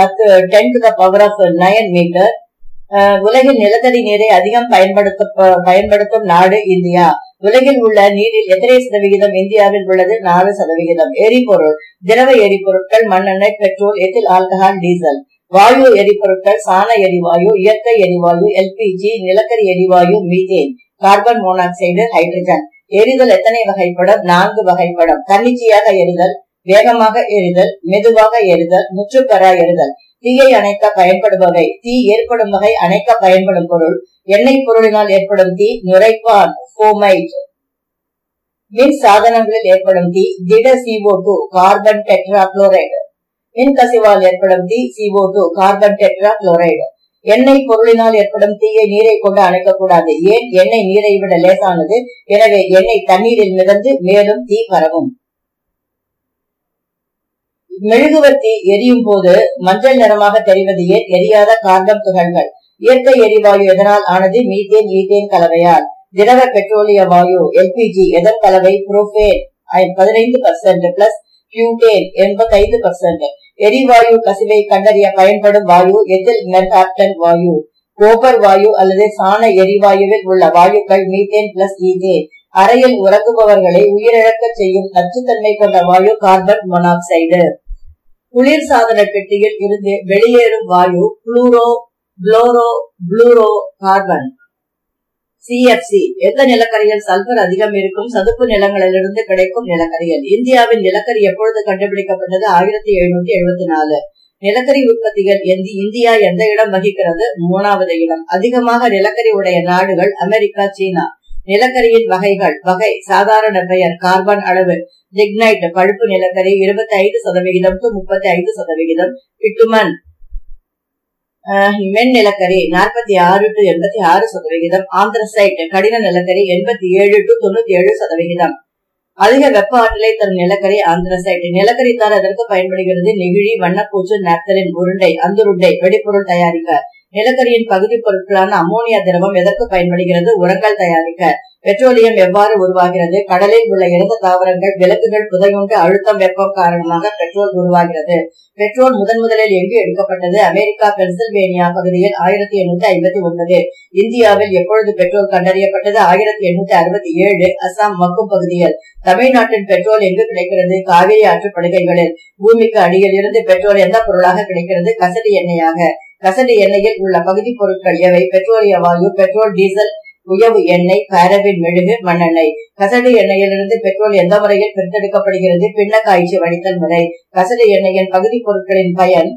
Speaker 2: 10⁻⁹ மீட்டர். உலகில் நிலத்தடி நீரை அதிகம் பயன்படுத்தும் நாடு இந்தியா. உலகில் உள்ள நீரில் எத்தனை சதவிகிதம் இந்தியாவில் உள்ளது? 4%. எரிபொருள் திரவ எரிபொருட்கள் மண்ணெண்ணெய், பெட்ரோல், எத்தில் ஆல்கஹால், டீசல். வாயு எரிபொருட்கள் சாண எரிவாயு, இயற்கை எரிவாயு, LPG, நிலக்கரி எரிவாயு, மீத்தேன், கார்பன் மோனாக்சைடு, ஹைட்ரஜன். எரிதல் எத்தனை வகைப்படும்? 4 வகைப்படும். தன்னிச்சையாக எரிதல், வேகமாக எரிதல், மெதுவாக எரிதல், முற்றுப்பெறா எரிதல். தீயை அணைக்க பயன்படுபவை. தீ ஏற்படும் வகை, அணைக்க பயன்படும் பொருள். எண்ணெய் பொருளினால் ஏற்படும் தீ நுரைப்பான் ஃபோமைட். மின் சாதனங்களில் ஏற்படும் தீ திட CO2 கார்பன் டெட்ரா குளோரைடு. மின் கசிவால் ஏற்படும் தீ CO2 கார்பன் டெட்ரா குளோரைடு. எண்ணெய் பொருளினால் ஏற்படும் தீயை நீரை கொண்டு அணைக்கக்கூடாது. ஏன்? எண்ணெய் நீரை விட லேசானது. எனவே எண்ணெய் தண்ணீரில் மிதந்து மேலும் தீ பரவும். மெழுகுவர்த்தி எரியும் போது மஞ்சள் நிறமாக தெரிவது ஏன்? எரியாத கார்பன் துகள்கள். இயற்கை எரிவாயு எதனால் ஆனது? மீத்தேன், ஈத்தேன் கலவையால். திரவ பெட்ரோலிய வாயு LPG எதன் கலவை? Propane 15% plus butane 85%. எரிவாயு கசிவை கண்டறிய பயன்படும் வாயு எத்தில் மெர்காப்டன் வாயு. கோபர் வாயு அல்லது சாண எரிவாயுவில் உள்ள வாயுக்கள் மீத்தேன் பிளஸ் ஈத்தேன். அறையில் உறங்குபவர்களை உயிரிழக்க செய்யும் நச்சுத்தன்மை கொண்ட வாயு கார்பன் மோனாக்சைடு. குளிர் சாதன பெட்டியில் இருந்து வெளியேறும் வாயு புளூரோ கார்பன். CFC. எந்த நிலக்கரியில் சல்பர் அதிகம் இருக்கும்? சதுப்பு நிலங்களிலிருந்து கிடைக்கும் நிலக்கரியில். இந்தியாவின் நிலக்கரி எப்பொழுது கண்டுபிடிக்கப்பட்டது? 1774. நிலக்கரி உற்பத்திகள் இந்தியா எந்த இடம் வகிக்கிறது? 3வது இடம். அதிகமாக நிலக்கரி உடைய நாடுகள் அமெரிக்கா, சீனா. நிலக்கரியின் வகை சாதாரண பெயர், கார்பன் அளவு, லிக்னைட் பழுப்பு நிலக்கரி 25% to 35%, பிட்டுமன் மென் நிலக்கரி 46 to 86%, ஆந்திரசைட் கடின நிலக்கரி 87 to 97%. அதிக வெப்ப ஆற்றலை தரும் நிலக்கரி ஆந்திரசைட். நிலக்கரி தார் அதற்கு பயன்படுகிறது? நெகிழி, வண்ணப்பூச்சு, நாப்தலின், உருண்டை, அந்துருண்டை வெடிப்பொருள் தயாரிக்க. நிலக்கரியின் பகுதி பொருட்களான அமோனியா திரவம் எதற்கு பயன்படுகிறது? உரங்கள் தயாரிக்க. பெட்ரோலியம் எவ்வாறு உருவாகிறது? கடலில் உள்ள இறந்த தாவரங்கள், விளக்குகள் புதையுண்டு அழுத்தம் வெப்பம் காரணமாக பெட்ரோல் உருவாகிறது. பெட்ரோல் முதலில் எங்கு எடுக்கப்பட்டது? அமெரிக்கா, பென்சில்வேனியா பகுதியில் 1859. இந்தியாவில் எப்பொழுது பெட்ரோல் கண்டறியப்பட்டது? 1867, அசாம் மக்கும் பகுதியில். தமிழ்நாட்டின் பெட்ரோல் எங்கு கிடைக்கிறது? காவிரி ஆற்று படுகைகளில். பூமிக்கு அடியில் இருந்து பெட்ரோல் எந்த பொருளாக கிடைக்கிறது? கசடு எண்ணெயாக. கசடு எண்ணெயில் உள்ள பகுதி பொருட்கள் எவை? பெட்ரோலிய வாயு, பெட்ரோல், டீசல், உயவு எண்ணெய், பாரபின், மெழுகு, மண்ணெண்ணெய். கசடு எண்ணெயிலிருந்து பெட்ரோல் எந்த முறையில் பிரித்தெடுக்கப்படுகிறது? பின்ன காய்ச்சி வடித்தல் முறை. கசடு எண்ணெயின் பகுதி பொருட்களின்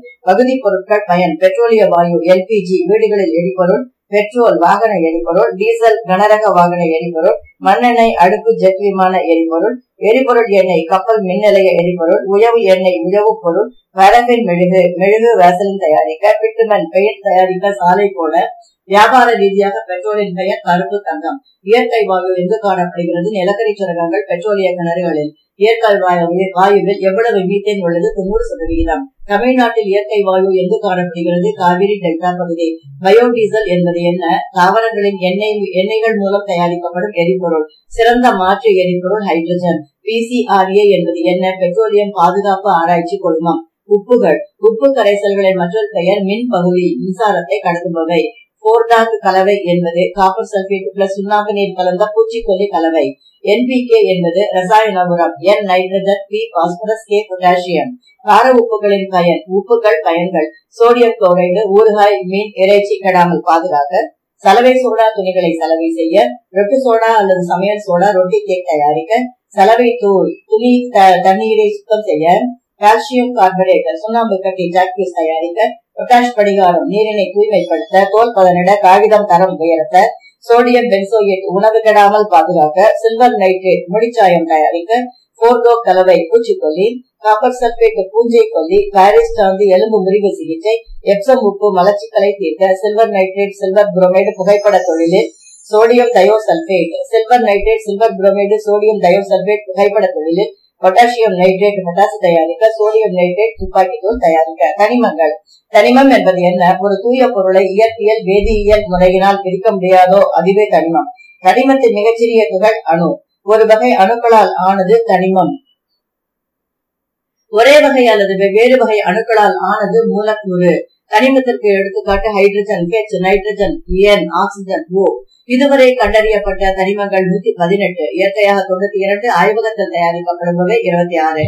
Speaker 2: பயன் பெட்ரோலிய வாயு, எல்பிஜி வீடுகளில் எரிபொருள், பெட்ரோல் வாகன எரிபொருள், டீசல் கனரக வாகன எரிபொருள், மண்ணெண்ணெய் அடுப்பு ஜெட் விமான எரிபொருள், எரிபொருள் எண்ணெய் கப்பல் மின் நிலைய எரிபொருள், உயவு எண்ணெய் உயவு பொருள், பாரபின் மெழுகு வேசலின் தயாரிக்க, பிட்டுமன் பெயிண்ட் தயாரிக்க, சாலை போல. வியாபார ரீதியாக பெட்ரோலின் பெயர் கருப்பு தங்கம். இயற்கை வாயு எங்கு காணப்படுகிறது? நிலக்கரி சுரங்கங்கள், பெட்ரோலிய கிணறுகளில். இயற்கை வாயுவில் எவ்வளவு மீத்தேன் உள்ளது? 90%. தமிழ்நாட்டில் இயற்கை வாயு எங்கு காணப்படுகிறது? காவிரி டெல்டா பகுதி. பயோடீசல் என்பது என்ன? தாவரங்களின் எண்ணெய்கள் மூலம் தயாரிக்கப்படும் எரிபொருள். சிறந்த மாற்று எரிபொருள் ஹைட்ரஜன். PCRA என்பது என்ன? பெட்ரோலியம் பாதுகாப்பு ஆராய்ச்சி குழுமம். உப்பு கரைசல்களின் மற்றொரு பெயர் மின் பகுதி, மின்சாரத்தை கடத்துபவை. போர்டாக் கலவை என்பது காப்பர் சல்பேட் பிளஸ் சுண்ணாம்பு நீர் கலந்த பூச்சிக்கொல்லி கலவை. NPK என்பது ரசாயன உரம். N nitrogen, P phosphorus, K potassium. கார உப்புகளின் பயன்கள். சோடியம் குளோரைடு ஊறுகாய், மீன், இறைச்சி கெடாமல் பாதுகாக்க. சலவை சோடா துணிகளை சலவை செய்ய. ரொட்டி சோடா அல்லது சமையல் சோடா ரொட்டி கேக் தயாரிக்க. சலவை தூள் துணி தண்ணீரை சுத்தம் செய்ய. கால்சியம் கார்பனேட் சுண்ணாம்பு கட்டி ஜாக்கீஸ் தயாரிக்க. பொட்டாஷ் படிகாரம் நீரினை தூய்மைப்படுத்த. தோல் பதனிட, காகிதம் தரம் உயர்த்த. சோடியம் பென்சோயேட் உணவு கெடாமல் பாதுகாக்க. சில்வர் நைட்ரேட் முடிச்சாயம் தயாரிக்க. போர்டோ கலவை பூச்சிக்கொல்லி. காப்பர் சல்பேட் பூஞ்சை கொல்லி. பாரிஸ் சாந்து எலும்பு முறிவு சிகிச்சை. எப்சம் உப்பு மலச்சிக்கலை தீர்க்க. சில்வர் நைட்ரேட் சில்வர் புரோமைடு புகைப்பட தொழிலில். Sodium thiosulphate silver nitrate silver bromide sodium thiosulphate புகைப்பட தொழிலில். பொட்டாசியம் நைட்ரேட் பொட்டாசு தயாரிக்க. சோடியம் நைட்ரேட் துப்பாக்கி தூள் தயாரிக்க. கனிமங்கள். கனிமம் என்பது என்ன? ஒரு தூய பொருளை இயற்பியல் வேதியியல் முறையினால் பிரிக்க முடியாதோ அதுவே கனிமம். கனிமத்தின் மிகச்சிறிய துகள் அணு. ஒரு வகை அணுக்களால் ஆனது கனிமம். ஒரே வகை அல்லது வெவ்வேறு வகை அணுக்களால் ஆனது மூலக்கூறு. கனிமத்திற்கு எடுத்துக்காட்டு hydrogen H, nitrogen N, oxygen O. இதுவரை கண்டறியப்பட்ட கனிமங்கள் 118, இயற்கையாக 92, ஆய்வகத்தில் தயாரிக்கப்படுபவை 26.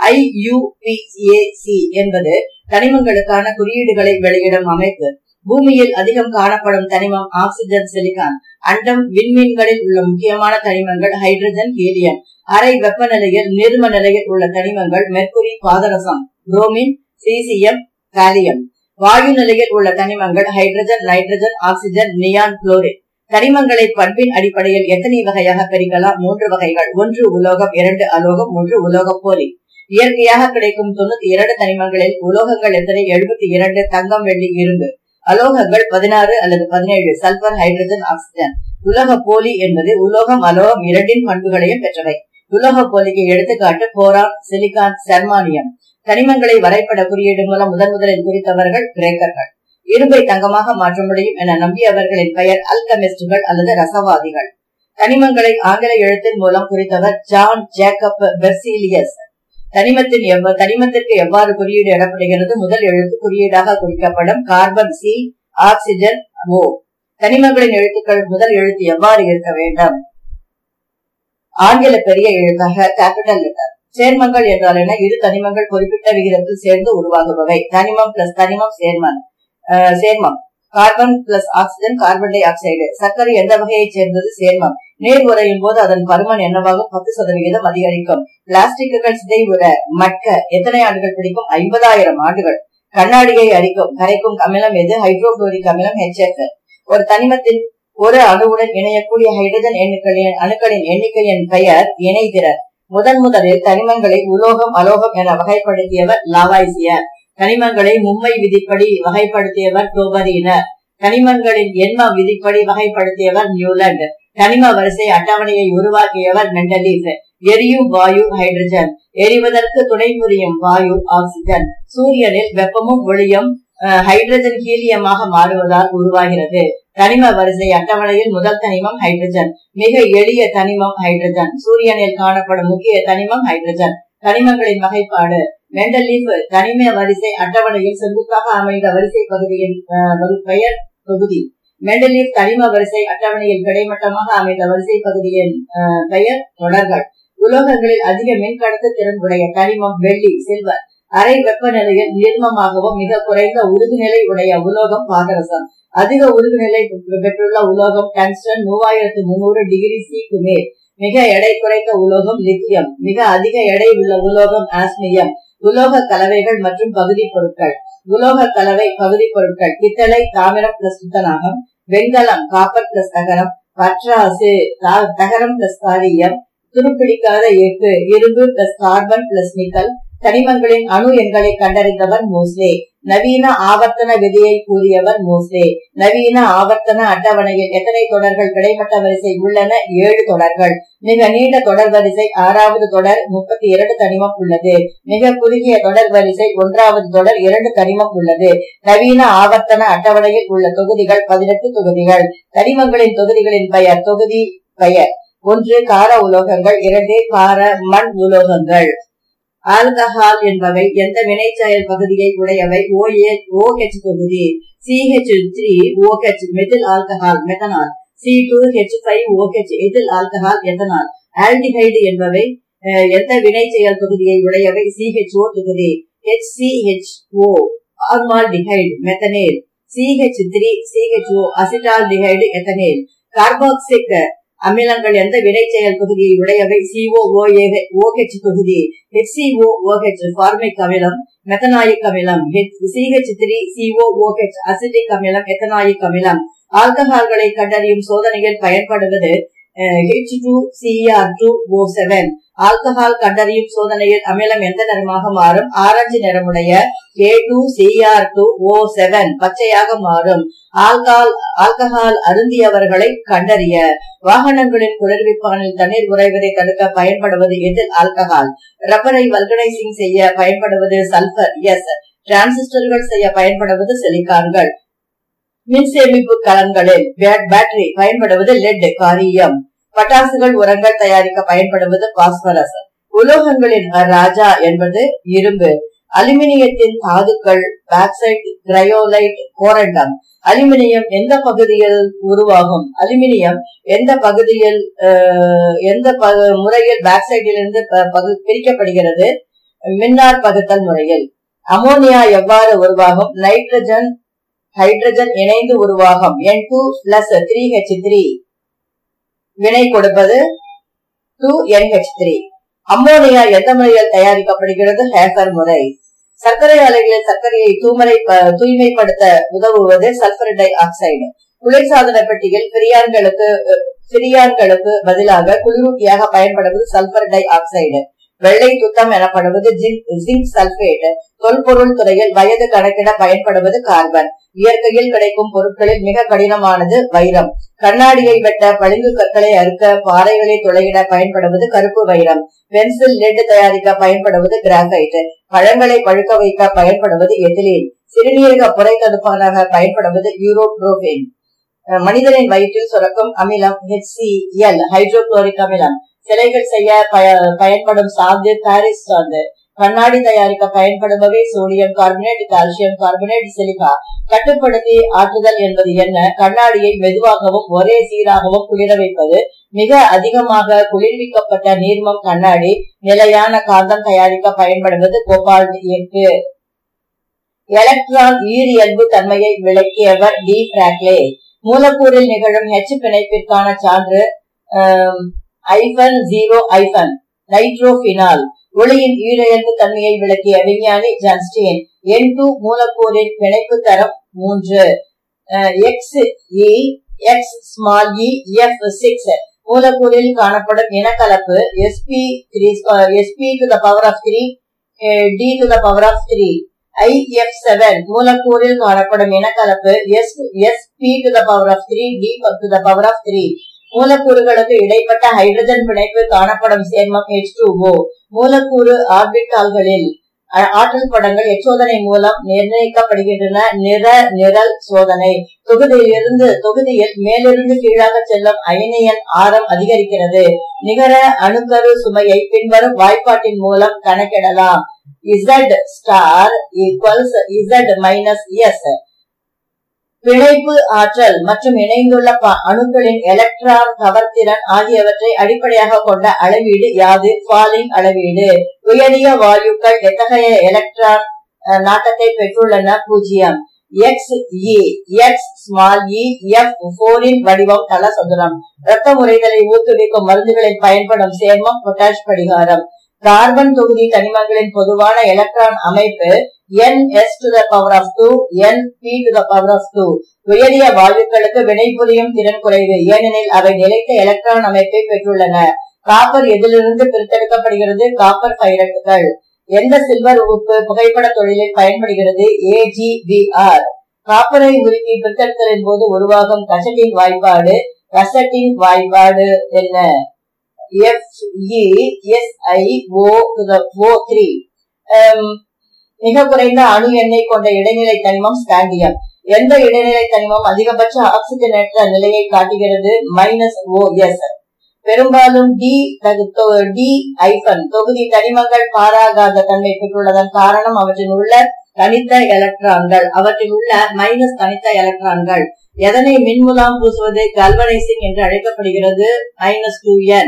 Speaker 2: IUPAC என்பது கனிமங்களுக்கான குறியீடுகளை வெளியிடும் அமைப்பு. பூமியில் அதிகம் காணப்படும் கனிமம் ஆக்சிஜன், சிலிகான். அண்டம் விண்மீன்களில் உள்ள முக்கியமான கனிமங்கள் ஹைட்ரஜன், ஹீலியம். அரை வெப்பநிலையில் நீர்ம நிலையில் உள்ள கனிமங்கள் மெர்குரி, பாதரசம், புரோமின், சீசியம், காலியம். வாயு நிலையில் உள்ள கனிமங்கள் hydrogen, nitrogen, oxygen, neon, chlorine. கனிமங்களை பண்பின் அடிப்படையில் எத்தனை வகையாக பிரிக்கலாம்? 3 வகைகள். 1 உலோகம், 2 அலோகம், 3 உலோக போலி. இயற்கையாக கிடைக்கும் 92 கனிமங்களில் உலோகங்கள் எத்தனை? 72. தங்கம், வெள்ளி, இரும்பு. அலோகங்கள் 16 அல்லது 17. Sulphur, hydrogen, oxygen. உலோக போலி என்பது உலோகம் அலோகம் இரண்டின் பண்புகளையும் பெற்றவை. உலோக போலிக்கு எடுத்துக்காட்டு போரான், சிலிகான், ஜெர்மானியம். கனிமங்களை வரைபட குறியீடு மூலம் முதலில் குறித்தவர்கள் கிரேக்கர்கள். இரும்பை தங்கமாக மாற்ற முடியும் என நம்பியவர்களின் பெயர் அல்கெமிஸ்டுகள் அல்லது ரசவாதிகள். கனிமங்களை ஆங்கில எழுத்தின் மூலம் குறித்தவர் ஜான் ஜேக்கப் பெர்சிலியஸ். கனிமத்திற்கு எவ்வாறு குறியீடு இடப்படுகிறது? முதல் எழுத்து குறியீடாக குறிக்கப்படும். Carbon C, oxygen O. கனிமங்களின் எழுத்துக்கள் முதல் எழுத்து எவ்வாறு இருக்க வேண்டும்? ஆங்கில பெரிய எழுத்தாக கேபிட்டல் லெட்டர். சேர்மங்கள் என்றால் என்ன? இரு தனிமங்கள் குறிப்பிட்ட விகிதத்தில் சேர்ந்து உருவாகுபவை. தனிமம் பிளஸ் தனிமம் சேர்மம். Carbon plus oxygen carbon dioxide. சர்க்கரை எந்த வகையை சேர்ந்தது? சேர்மம். நீர் உறையும் போது அதன் பருமன் என்னவாகும்? 10% அதிகரிக்கும். பிளாஸ்டிக்குகள் சிதைவுற மட்க எத்தனை ஆண்டுகள் பிடிக்கும்? 50,000 ஆண்டுகள். கண்ணாடியை கரைக்கும் அமிலம் எது? ஹைட்ரோகுளோரிக் அமிலம் HF. ஒரு தனிமத்தின் ஒரு அணுவுடன் இணையக்கூடிய ஹைட்ரஜன் அணுக்களின் எண்ணிக்கையின் பெயர் இணைதிறன். முதலில் தனிமங்களை உலோகம் அலோகம் என வகைப்படுத்தியவர் லாவாய்சியர். கனிமங்களை மும்மை விதிப்படி வகைப்படுத்தியவர் டோபரீனர். கனிமங்களின் எண்ம விதிப்படி வகைப்படுத்தியவர் நியூலண்ட். கனிம வரிசை அட்டவணையை உருவாக்கியவர் மெண்டலீஃப். எரியும் வாயு ஹைட்ரஜன். எரிவதற்கு துணை புரியும் வாயு ஆக்சிஜன். சூரியனில் வெப்பமும் ஒளியும் ஹைட்ரஜன் ஹீலியமாக மாறுவதால் உருவாகிறது. தனிம வரிசை அட்டவணையில் முதல் தனிமம் ஹைட்ரஜன். மிக எளிய தனிமம் ஹைட்ரஜன். சூரியனில் காணப்படும் முக்கிய தனிமம் ஹைட்ரஜன். தனிமங்களின் வகைப்பாடு. மெண்டலீஃப் தனிம வரிசை அட்டவணையில் செங்குத்தாக அமைந்த வரிசை பகுதியின் பெயர் தொகுதி. மெண்டலீஃப் தனிம வரிசை அட்டவணையில் கிடைமட்டமாக அமைந்த வரிசை பகுதியின் பெயர் தொடர்கள். உலோகங்களில் அதிக மின்கடத்து திறன் உடைய தனிமம் வெள்ளி சில்வர். அரை வெப்பநிலையில் நீர்மமாகவும் மிக குறைந்த உருகுநிலை உடைய உலோகம் பாதரசம். அதிக உருகுநிலை பெற்றுள்ள உலோகம் டங்ஸ்டன் 3300 டிகிரி C மேல். மிக எடை குறைந்த உலோகம் லித்தியம். மிக அதிக எடை உள்ள உலோகம் ஆஸ்மியம். உலோக கலவைகள் மற்றும் பகுதி பொருட்கள். உலோக கலவை பகுதி பொருட்கள் பித்தளை தாமிரம் பிளஸ் துத்தநாகம், வெண்கலம் காப்பர் பிளஸ் தகரம், பற்றாசு தகரம் பிளஸ் காலியம், துருப்பிடிக்காத எஃகு இரும்பு பிளஸ் கார்பன் பிளஸ் நிக்கல். தனிமங்களின் அணு எண்களை கண்டறிந்தவர் மோஸ்லே. நவீன ஆவர்த்தன விதியை கூறியவர் மோஸ்லே. நவீன ஆவர்த்தன அட்டவணையில் எத்தனை தொடர்கள் கிடைமட்ட வரிசை உள்ளன? 7 தொடர்கள். மிக நீண்ட தொடர் வரிசை 6வது தொடர் 32 தனிமம் உள்ளது. மிக குறுகிய தொடர் வரிசை 1வது தொடர் 2 தனிமம் உள்ளது. நவீன ஆவர்த்தன அட்டவணையில் உள்ள தொகுதிகள் 18 தொகுதிகள். தனிமங்களின் தொகுதிகளின் பெயர். தொகுதி பெயர்: 1 கார உலோகங்கள், 2 கார மண் உலோகங்கள். ஆல்கஹால் என்பவை எந்த வினைச்செயல் பகுதியை உடையவை? OH தொகுதி. CH3OH methyl alcohol methanol. C2H5OH எதில் ஆல்கஹால் எத்தனால். ஆல்டிஹைடு என்பவை எந்த வினைச்செயல் தொகுதியை உடையவை? CHO தொகுதி. HCHO formaldehyde methanal. CH3CHO acetaldehyde ethanal. Carboxylic அமிலங்கள் எந்த வினைச்செயல் தொகுதியை உடையவை? COOH தொகுதி. HCOOH ஃபார்மிக் அமிலம் மெத்தனாயிக் அமிலம். CH3COOH அசிட்டிக் அமிலம் எத்தனாயிக் அமிலம். ஆல்கஹால்களை கண்டறியும் சோதனையில் பயன்படுவது H2Cr2O7. ஆல்கஹால் கண்டறியும் சோதனையில் அமிலம் எந்த நிறமாக மாறும்? ஆரஞ்சு நிறமுடைய K2Cr2O7 பச்சையாக மாறும். ஆல்கஹால் அருந்தியவர்களை கண்டறிய. வாகனங்களின் குளிர்விப்பானில் தண்ணீர் உறைவதை தடுக்க பயன்படுவது எதில் ஆல்கஹால். ரப்பரை வல்கனைசிங் செய்ய பயன்படுவது சல்பர். டிரான்சிஸ்டர்கள் செய்ய பயன்படுவது சிலிக்கான்கள். மின் சேமிப்பு கலன்களில் பேட்டரி பயன்படுவது லெட் காரியம். பட்டாசுகள் உரங்கள் தயாரிக்க பயன்படுவது பாஸ்பரஸ். உலோகங்களின் ராஜா என்பது இரும்பு. அலுமினியத்தின் தாதுக்கள் பாக்சைட், கிரையோலைட், கோரண்டம். அலுமினியம் எந்த பகுதியில் உருவாகும்? அலுமினியம் எந்த பகுதியில் எந்த முறையில் பாக்சைட்டிலிருந்து பிரிக்கப்படுகிறது? மின்னார் பகுத்தல் முறையில். அமோனியா எவ்வாறு உருவாகும்? நைட்ரஜன் ஹைட்ரஜன் இணைந்து உருவாகும். N2+3H3 வினை கொடுப்பது 2NH3. அம்மோனியா எந்த முறையில் தயாரிக்கப்படுகிறது? ஹேசர் முறை. சர்க்கரை ஆலைகளில் சர்க்கரையை தூய்மைப்படுத்த உதவுவது சல்பர் டை ஆக்சைடு. குளிர்சாதன பெட்டியில் பிரியான்களுக்கு பதிலாக குளிரூட்டியாக பயன்படுவது சல்பர் டை ஆக்சைடு. வெள்ளை துத்தம் எனப்படுவது ஜிங்க் சல்பேட். தொல்பொருள் துறையில் வயது கணக்கிட பயன்படுவது கார்பன். இயற்கையில் கிடைக்கும் பொருட்களில் மிக கடினமானது வைரம். கண்ணாடியை வெட்ட, பளிங்கு கற்களை அறுக்க, பாறைகளை துளையிட பயன்படுவது கருப்பு வைரம். பென்சில் லெட் தயாரிக்க பயன்படுவது கிராஃபைட். பழங்களை பழுக்க வைக்க பயன்படுவது எத்திலீன். சிறுநீரக புரை தடுப்பானாக பயன்படுவது யூரோட்ரோபின். மனிதனின் வயிற்றில் சுரக்கும் அமிலம் HCl ஹைட்ரோகுளோரிக் அமிலம். சிலைகள் செய்ய பயன்படும் சாந்து பாரிஸ் சாந்து. கண்ணாடி தயாரிக்க பயன்படுபவை sodium carbonate, calcium carbonate, silica. கட்டுப்படுத்தி ஆற்றுதல் என்பது என்ன? கண்ணாடியை மெதுவாகவும் ஒரே சீராகவும் குளிர வைப்பது. மிக அதிகமாக குளிர்விக்கப்பட்ட நீர்மம் கண்ணாடி. நிலையான காந்தம் தயாரிக்க பயன்படுவது கோபால்ட் 8. எலக்ட்ரான் ஈரியல்பு தன்மையை விளக்கியவர் டி பிராக்லே. மூலக்கூறில் நிகழும் H பிணைப்பிற்கான சான்று -0 நைட்ரோபினால். ஒளியின் ஈரயல்பு தன்மையை விளக்கிய விஞ்ஞானி ஜான்ஸ்டீன். N2 மூலக்கூறின் பிணைப்பு தரம் 3. XeF6 மூலக்கூறில் காணப்படும் இனக்கலப்பு sp3 d3. IF7 மூலக்கூறில் காணப்படும் இனக்கலப்பு sp3 d3. மூலக்கூறுகளுக்கு இடைப்பட்ட ஹைட்ரஜன் பிணைப்பு காணப்படும் சேர்மம் H2O. மூலக்கூறு ஆர்பிட்டால்களில் ஆற்றல் படங்கள் எச்சோதனை மூலம் நிர்ணயிக்கப்படுகின்றன. நிரல் சோதனை. தொகுதியில் மேலிருந்து கீழாக செல்லும் அயனியின் ஆரம் அதிகரிக்கிறது. நிகர அணுக்கரு சுமையை பின்வரும் வாய்ப்பாட்டின் மூலம் கணக்கிடலாம். Z = Z - S. பிணைப்பு ஆற்றல் மற்றும் இணைந்துள்ள அணுக்களின் எலக்ட்ரான் கவர்திறன் ஆகியவற்றை அடிப்படையாக கொண்ட அளவீடு யாது? ஃபாலிங் அளவீடு. உயரிய வாயுக்கள் எத்தகைய எலக்ட்ரான் நாட்டத்தை பெற்றுள்ளன? 0. XeF4 இன் வடிவம் தலசதுரம். இரத்த முறைதலை ஊக்குவிக்கும் மருந்துகளில் பயன்படும் சேர்மம் பொட்டாஷ் படிகாரம். கார்பன் தொகுதி தனிமங்களின் பொதுவான எலக்ட்ரான் அமைப்பு Ns2 Np2. உயரிய வாயுக்களுக்கு வினைபுரியும் திறன் குறைவு, ஏனெனில் அவை நிலைத்த எலக்ட்ரான் அமைப்பை பெற்றுள்ளன. காப்பர் எதிலிருந்து பிரித்தெடுக்கப்படுகிறது? காப்பர் பைரட்டுகள். எந்த சில்வர் உப்பு புகைப்பட தொழிலில் பயன்படுகிறது? AgBr. காப்பரை உருக்கி பிரித்தெடுத்தலின் போது உருவாகும் கசட்டின் வாய்ப்பாடு என்ன? FeSiO3. மிக குறைந்த அணு எண்ணெய் கொண்ட இடைநிலை தனிமம் ஸ்காண்டியம். எந்த இடைநிலை தனிமம் அதிகபட்ச ஆக்சிஜனேற்ற நிலையை காட்டுகிறது? -OS. பெரும்பாலும் தொகுதி தனிமங்கள் பாராகாத தன்மை பெற்றுள்ளதன் காரணம் அவற்றில் உள்ள தனித்த எலக்ட்ரான்கள். தனித்த எலக்ட்ரான்கள். எதனை மின்முலாம் பூசுவது? கால்வனைசிங் என்று அழைக்கப்படுகிறது. -2n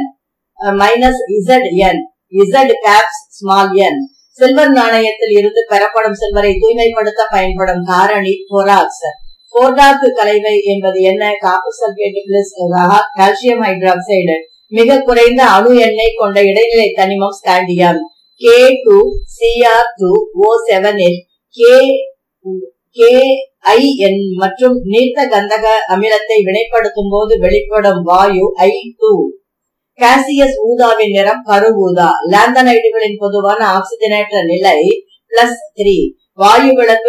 Speaker 2: -Zn. சில்வர் நாணயத்தில் இருந்து பெறப்படும் சில்வரை தூய்மைப்படுத்த பயன்படும் காரணி போராக்ஸ். போர்டாக்கு கலவை என்பது என்ன? Copper sulphate plus calcium hydroxide. மிக குறைந்த அணு எண்ணெய் கொண்ட இடைநிலை தனிமம் ஸ்காண்டியம். K2Cr2O7 இல் KIN மற்றும் நீர்த்த கந்தக அமிலத்தை வினைப்படுத்தும் போது வெளிப்படும் வாயு I2. காசியஸ் ஊதாவின் நிறம் கரு ஊதா. லாந்தனைடுகளின் பொதுவான ஆக்சிஜனேற்ற நிலை +3. வாயு விளக்கு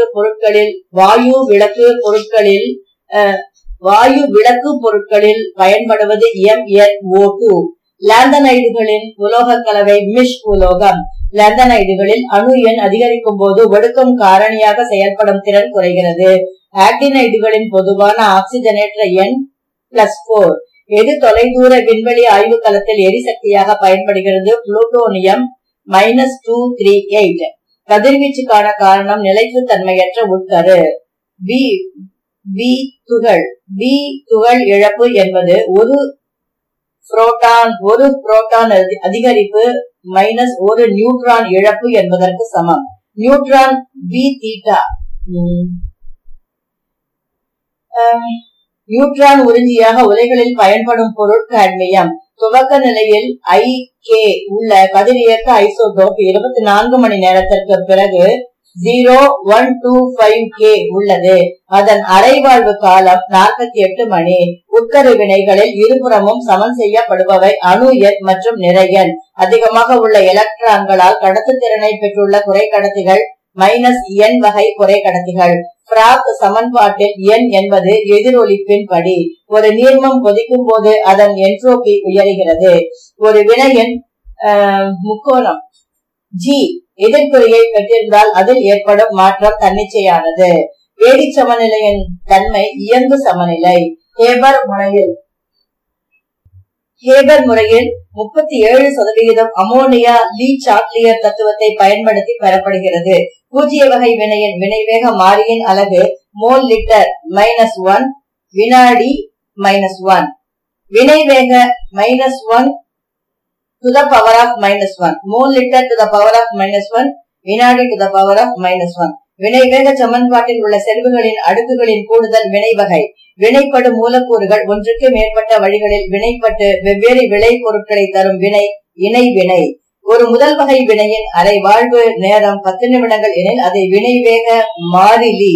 Speaker 2: பொருட்களில் பயன்படுவது MnO2. லாந்தனைடுகளின் உலோக கலவை மிஷ் உலோகம். லாந்தனைடுகளில் அணு எண் அதிகரிக்கும் போது ஒடுக்கும் காரணியாக செயல்படும் திறன் குறைகிறது. ஆக்டினைடுகளின் பொதுவான ஆக்சிஜனேற்ற எண் +4. எது தொலைதூர விண்வெளி ஆய்வு களத்தில் எரிசக்தியாக பயன்படுகிறது? புளூட்டோனியம் -238. கதிர்வீச்சுக்கான காரணம் நிலைப்பு தன்மையற்ற உட்கரு. B துகள் இழப்பு என்பது ஒரு புரோட்டான் அதிகரிப்பு ஒரு நியூட்ரான் இழப்பு என்பதற்கு சமம். Neutron B-theta. நியூட்ரான் உறிஞ்சியாக உலைகளில் பயன்படும் பொருள் காட்மியம். துவக்க நிலையில் IK உள்ள கதிரியக்க ஐசோடோப் 24 மணி நேரத்திற்கு பிறகு 0125K உள்ளது. அதன் அரைவாழ்வு காலம் 48 மணி. உட்கரு வினைகளில் இருபுறமும் சமன் செய்யப்படுபவை அணு எண் மற்றும் நிறை எண். அதிகமாக உள்ள எலக்ட்ரான்களால் கடத்து திறனை பெற்றுள்ள குறைக்கடத்திகள் -n வகை குறைக்கடத்திகள். பிராக் சமன்பாட்டில் n என்பது எதிரொலிப்பின் படி. ஒரு நீர்மம் கொதிக்கும் போது அதன் என்ட்ரோபி உயர்கிறது. ஒரு வினையின் முக்கோணம் G எதிர்குறியை பெற்றிருந்தால் அதில் ஏற்படும் மாற்றம் தன்னிச்சையானது. வேதி சமநிலையின் தன்மை இயங்கு சமநிலை. ஹேபர் முறையில் 37% அமோனியா லீ சாட்லியர் தத்துவத்தை பயன்படுத்தி பெறப்படுகிறது. பூஜ்ய வகை வினையின் வினைவேக மாறியின் அலகு மோல் லிட்டர் -1 வினாடி -1. வினைவேக -1 to the power of -1 mole litre to the power of -1 வினாடி to the power of -1. வினைவேக சமன்பாட்டில் உள்ள செறிவுகளின் அடுக்குகளின் கூடுதல் வினைவகை. வினைப்படும் மூலக்கூறுகள் ஒன்றுக்கு மேற்பட்ட வழிகளில் வினைப்பட்டு வெவ்வேறு விளை பொருட்களை தரும் வினை இணை வினை. ஒரு முதல் வகை வினையின் அரை வாழ்வு நேரம் 10 நிமிடங்கள் எனில் அதை வினை வேக மாறிலி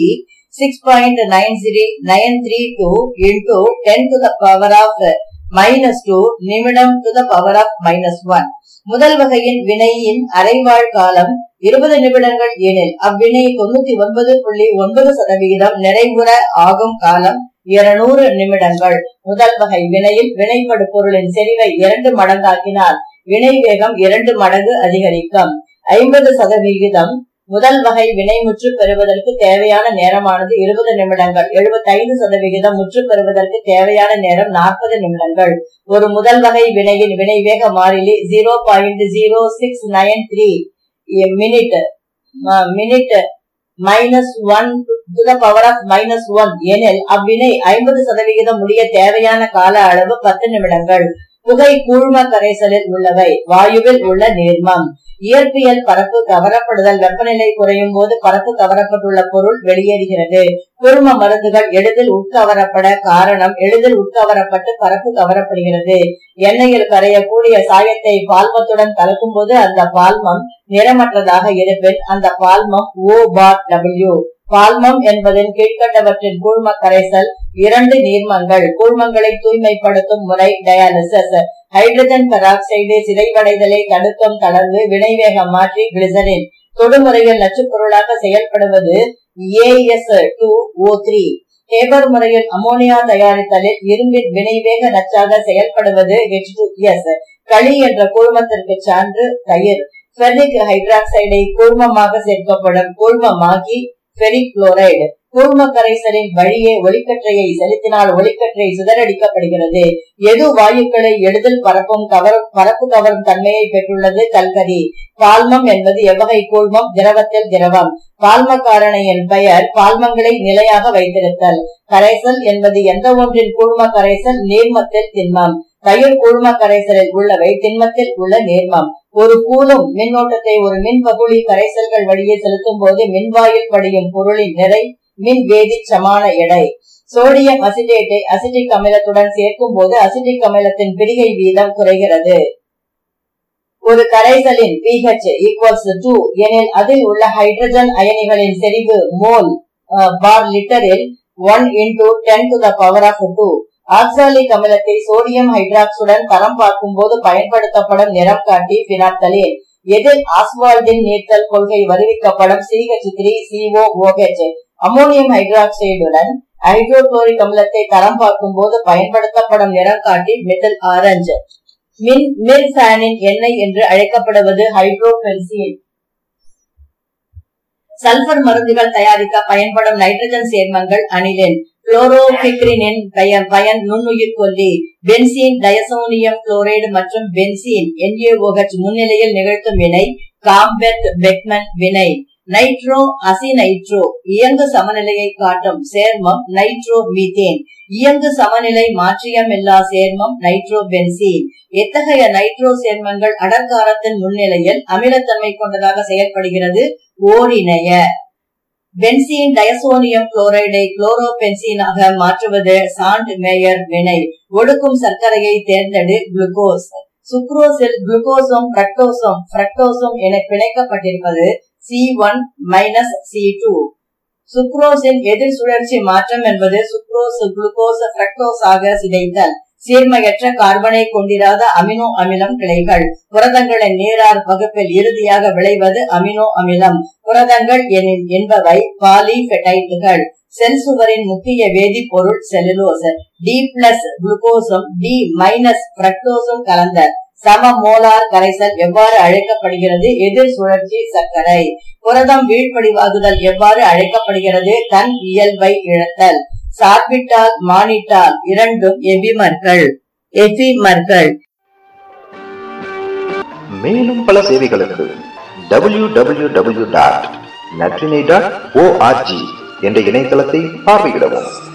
Speaker 2: 6.93932 into 10 to the power of -2 நிமிடம் to the power of -1. முதல் வகையின் வினையின் அரைவாழ் காலம் 20 நிமிடங்கள் எனில் அவ்வினை 99.9% நிறைவுற ஆகும் காலம் 200 நிமிடங்கள். முதல் வகை வினையில் வினைப்படு பொருளின் செறிவை 2 மடங்காக்கினால் வினை வேகம் 2 மடங்கு அதிகரிக்கும். 50% முதல் வகை வினை முற்று பெறுவதற்கு தேவையான நேரமானது 20 நிமிடங்கள். 75% முற்று பெறுவதற்கு தேவையான நேரம் 40 நிமிடங்கள். ஒரு முதல் வகை வினையின் வினை வேக மாறிலி 0.0693 minute -1 to the power of -1 எனில் அவ்வினை 50% முடிய தேவையான கால அளவு 10 நிமிடங்கள். புகை கூழ்ம கரைசலில் உள்ளவை. வாயுவில் உள்ள நீர்மம். இயற்பியல் பரப்பு கவரப்படுதல். வெப்பநிலை குறையும் போது பரப்பு கவரப்பட்டுள்ள பொருள் வெளியேறுகிறது. கூழ்ம மருந்துகள் எளிதில் உட்கவரப்பட காரணம் எளிதில் உட்கவரப்பட்டு பரப்பு கவரப்படுகிறது. எண்ணெயில் கரையக்கூடிய சாயத்தை பால்மத்துடன் கலக்கும் போது அந்த பால்மம் நிறமற்றதாக இருப்பின் அந்த பால்மம் OW. பால்மம் என்பதின் கீழ்கண்டவற்றின் கூழ்ம கரைசல் 2 நீர்மங்கள். கூழ்மங்களை தூய்மைப்படுத்தும் முறை டயாலிசிஸ். ஹைட்ரஜன் பெராக்சைடு சிதைவடைதலை தடுக்கும் தளர்வு வினைவேக மாற்றி கிளிசரின். தொடுமுறையில் நச்சுப்பொருளாக செயல்படுவது AS2O3. ஹேபர் முறையில் அமோனியா தயாரித்தலில் இரும்பின் வினைவேக நச்சாக செயல்படுவது H2S. களி என்ற கூழ்மத்திற்கு சான்று தயிர். ஃபெரிக் ஹைட்ராக்சைடை கூழ்மமாக சேர்க்கப்படும். கூழ்மமாகி ஃபெரிக் குளோரைடு. கூழ்ம கரைசலின் வழியே ஒளிக்கற்றையை செலுத்தினால் ஒளிக்கற்றை சிதறடிக்கப்படுகிறது. எது வாயுக்களை எளிதில் பரப்பு கவரும் தன்மையை பெற்றுள்ளது? கல்கரி. பால்மம் என்பது எவ்வகை கூழ்மம்? திரவத்தில் திரவம். பால்ம காரணியின் பெயர் பால்மங்களை நிலையாக வைத்திருத்தல். கரைசல் என்பது எந்த ஒன்றின் கூழ்ம கரைசல்? நீர்மத்தில் திண்மம். தயிர் கூழ்ம கரைசலில் உள்ளவை திண்மத்தில் உள்ள நீர்மம். ஒரு கூலும் மின்னோட்டத்தை ஒரு மின் பகுளி கரைசல்கள் வழியே செலுத்தும் போது மின்வாயில் படியும் பொருளின் நிறை மின் வேதி சமான எடை. சோடியம் அசிட்டேட்டை அசிட்டிக் அமிலத்துடன் சேர்க்கும் போது அசிட்டிக் அமிலத்தின் பிரிகை வீதம் குறைகிறது. ஒரு கரைசலின் pH = 2 எனில் அதில் உள்ள ஹைட்ரஜன் அயனிகளின் செறிவு மோல் லிட்டரில் 1 × 10 to the power of 2. Oxalic அமிலத்தை சோடியம் ஹைட்ராக்சுடன் தரம் பார்க்கும் போது பயன்படுத்தப்படும் நிறம் காட்டி பினாப்தலீன். எதில் ஆஸ்வால்டின் நீர்த்தல் கொள்கை வருவிக்கப்படும்? CH3COOH. அமோனியம் ஹைட்ராக்சைடுடன் ஹைட்ரோகுளோரிக் அமிலத்தை தரம் பார்க்கும் போது பயன்படுத்தப்படும் நிறம் காட்டி மெத்தில் ஆரஞ்சு. மில் ஃபேனின் எண்ணெய் என்று அழைக்கப்படுவது ஹைட்ரோபென்சீன். சல்பர் மருந்துகள் தயாரிக்க பயன்படும் நைட்ரஜன் சேர்மங்கள் அனிலின். குளோரோபிக்ரினின் பயன் நுண்ணுயிர் கொல்லி. பென்சீன் டயசோனியம் குளோரைடு மற்றும் பென்சீன் NaOH முன்னிலையில் நிகழ்த்தும் வினை காம்பெட் பெக்மன் வினை. நைட்ரோ அசிநைட்ரோ இயங்கு சமநிலையை காட்டும் சேர்மம் நைட்ரோ மீத்தேன். இயங்கு சமநிலை மாற்றியமில்லா சேர்மம் நைட்ரோ பென்சீன். எத்தகைய நைட்ரோ சேர்மங்கள் அடர்காரத்தின் முன்னிலையில் அமிலத்தன்மை கொண்டதாக செயல்படுகிறது? ஓரிணைய. பென்சீன் டயசோனியம் குளோரைடை குளோரோபென்சீனாக மாற்றுவது சாண்ட் மேயர் வினை. ஒடுக்கும் சர்க்கரையை தேர்ந்தெடு குளுக்கோஸ். சுக்ரோஸில் குளுக்கோஸும் பிரக்டோஸும் என பிணைக்கப்பட்டிருப்பது C1-C2. சுக்ரோஸின் எதிர் சுழற்சி மாற்றம் என்பது சுக்ரோஸ் குளுக்கோஸ் பிரக்டோஸ் ஆக சிதைத்தல். சீர்மையற்ற கார்பனை கொண்டிராத அமினோ அமிலம் கிளைகள். புரதங்களின் நீரார் பகுப்பில் இறுதியாக விளைவது அமினோ அமிலம். புரதங்கள் என்பவை பாலிபெடைட்டுகள். செல் சுவரின் முக்கிய வேதிப்பொருள் செல்லுலோஸ். D+ குளுக்கோஸும் D- பிரக்டோஸும் கலந்த சம மோலார் கரைசல் எவ்வாறு அழைக்கப்படுகிறது? எதிர் சுழற்சி சர்க்கரை. புரதம் வீழ்படிவாகுதல் எவ்வாறு அழைக்கப்படுகிறது? தன் இயல்பை இழத்தல். சார்பிட்டால் மானிட்டால் இரண்டும் எபிமர்கள்.
Speaker 1: மேலும் பல சேவைகளுக்கு www.natrine.org என்ற இணையதளத்தை பார்வையிடவும்.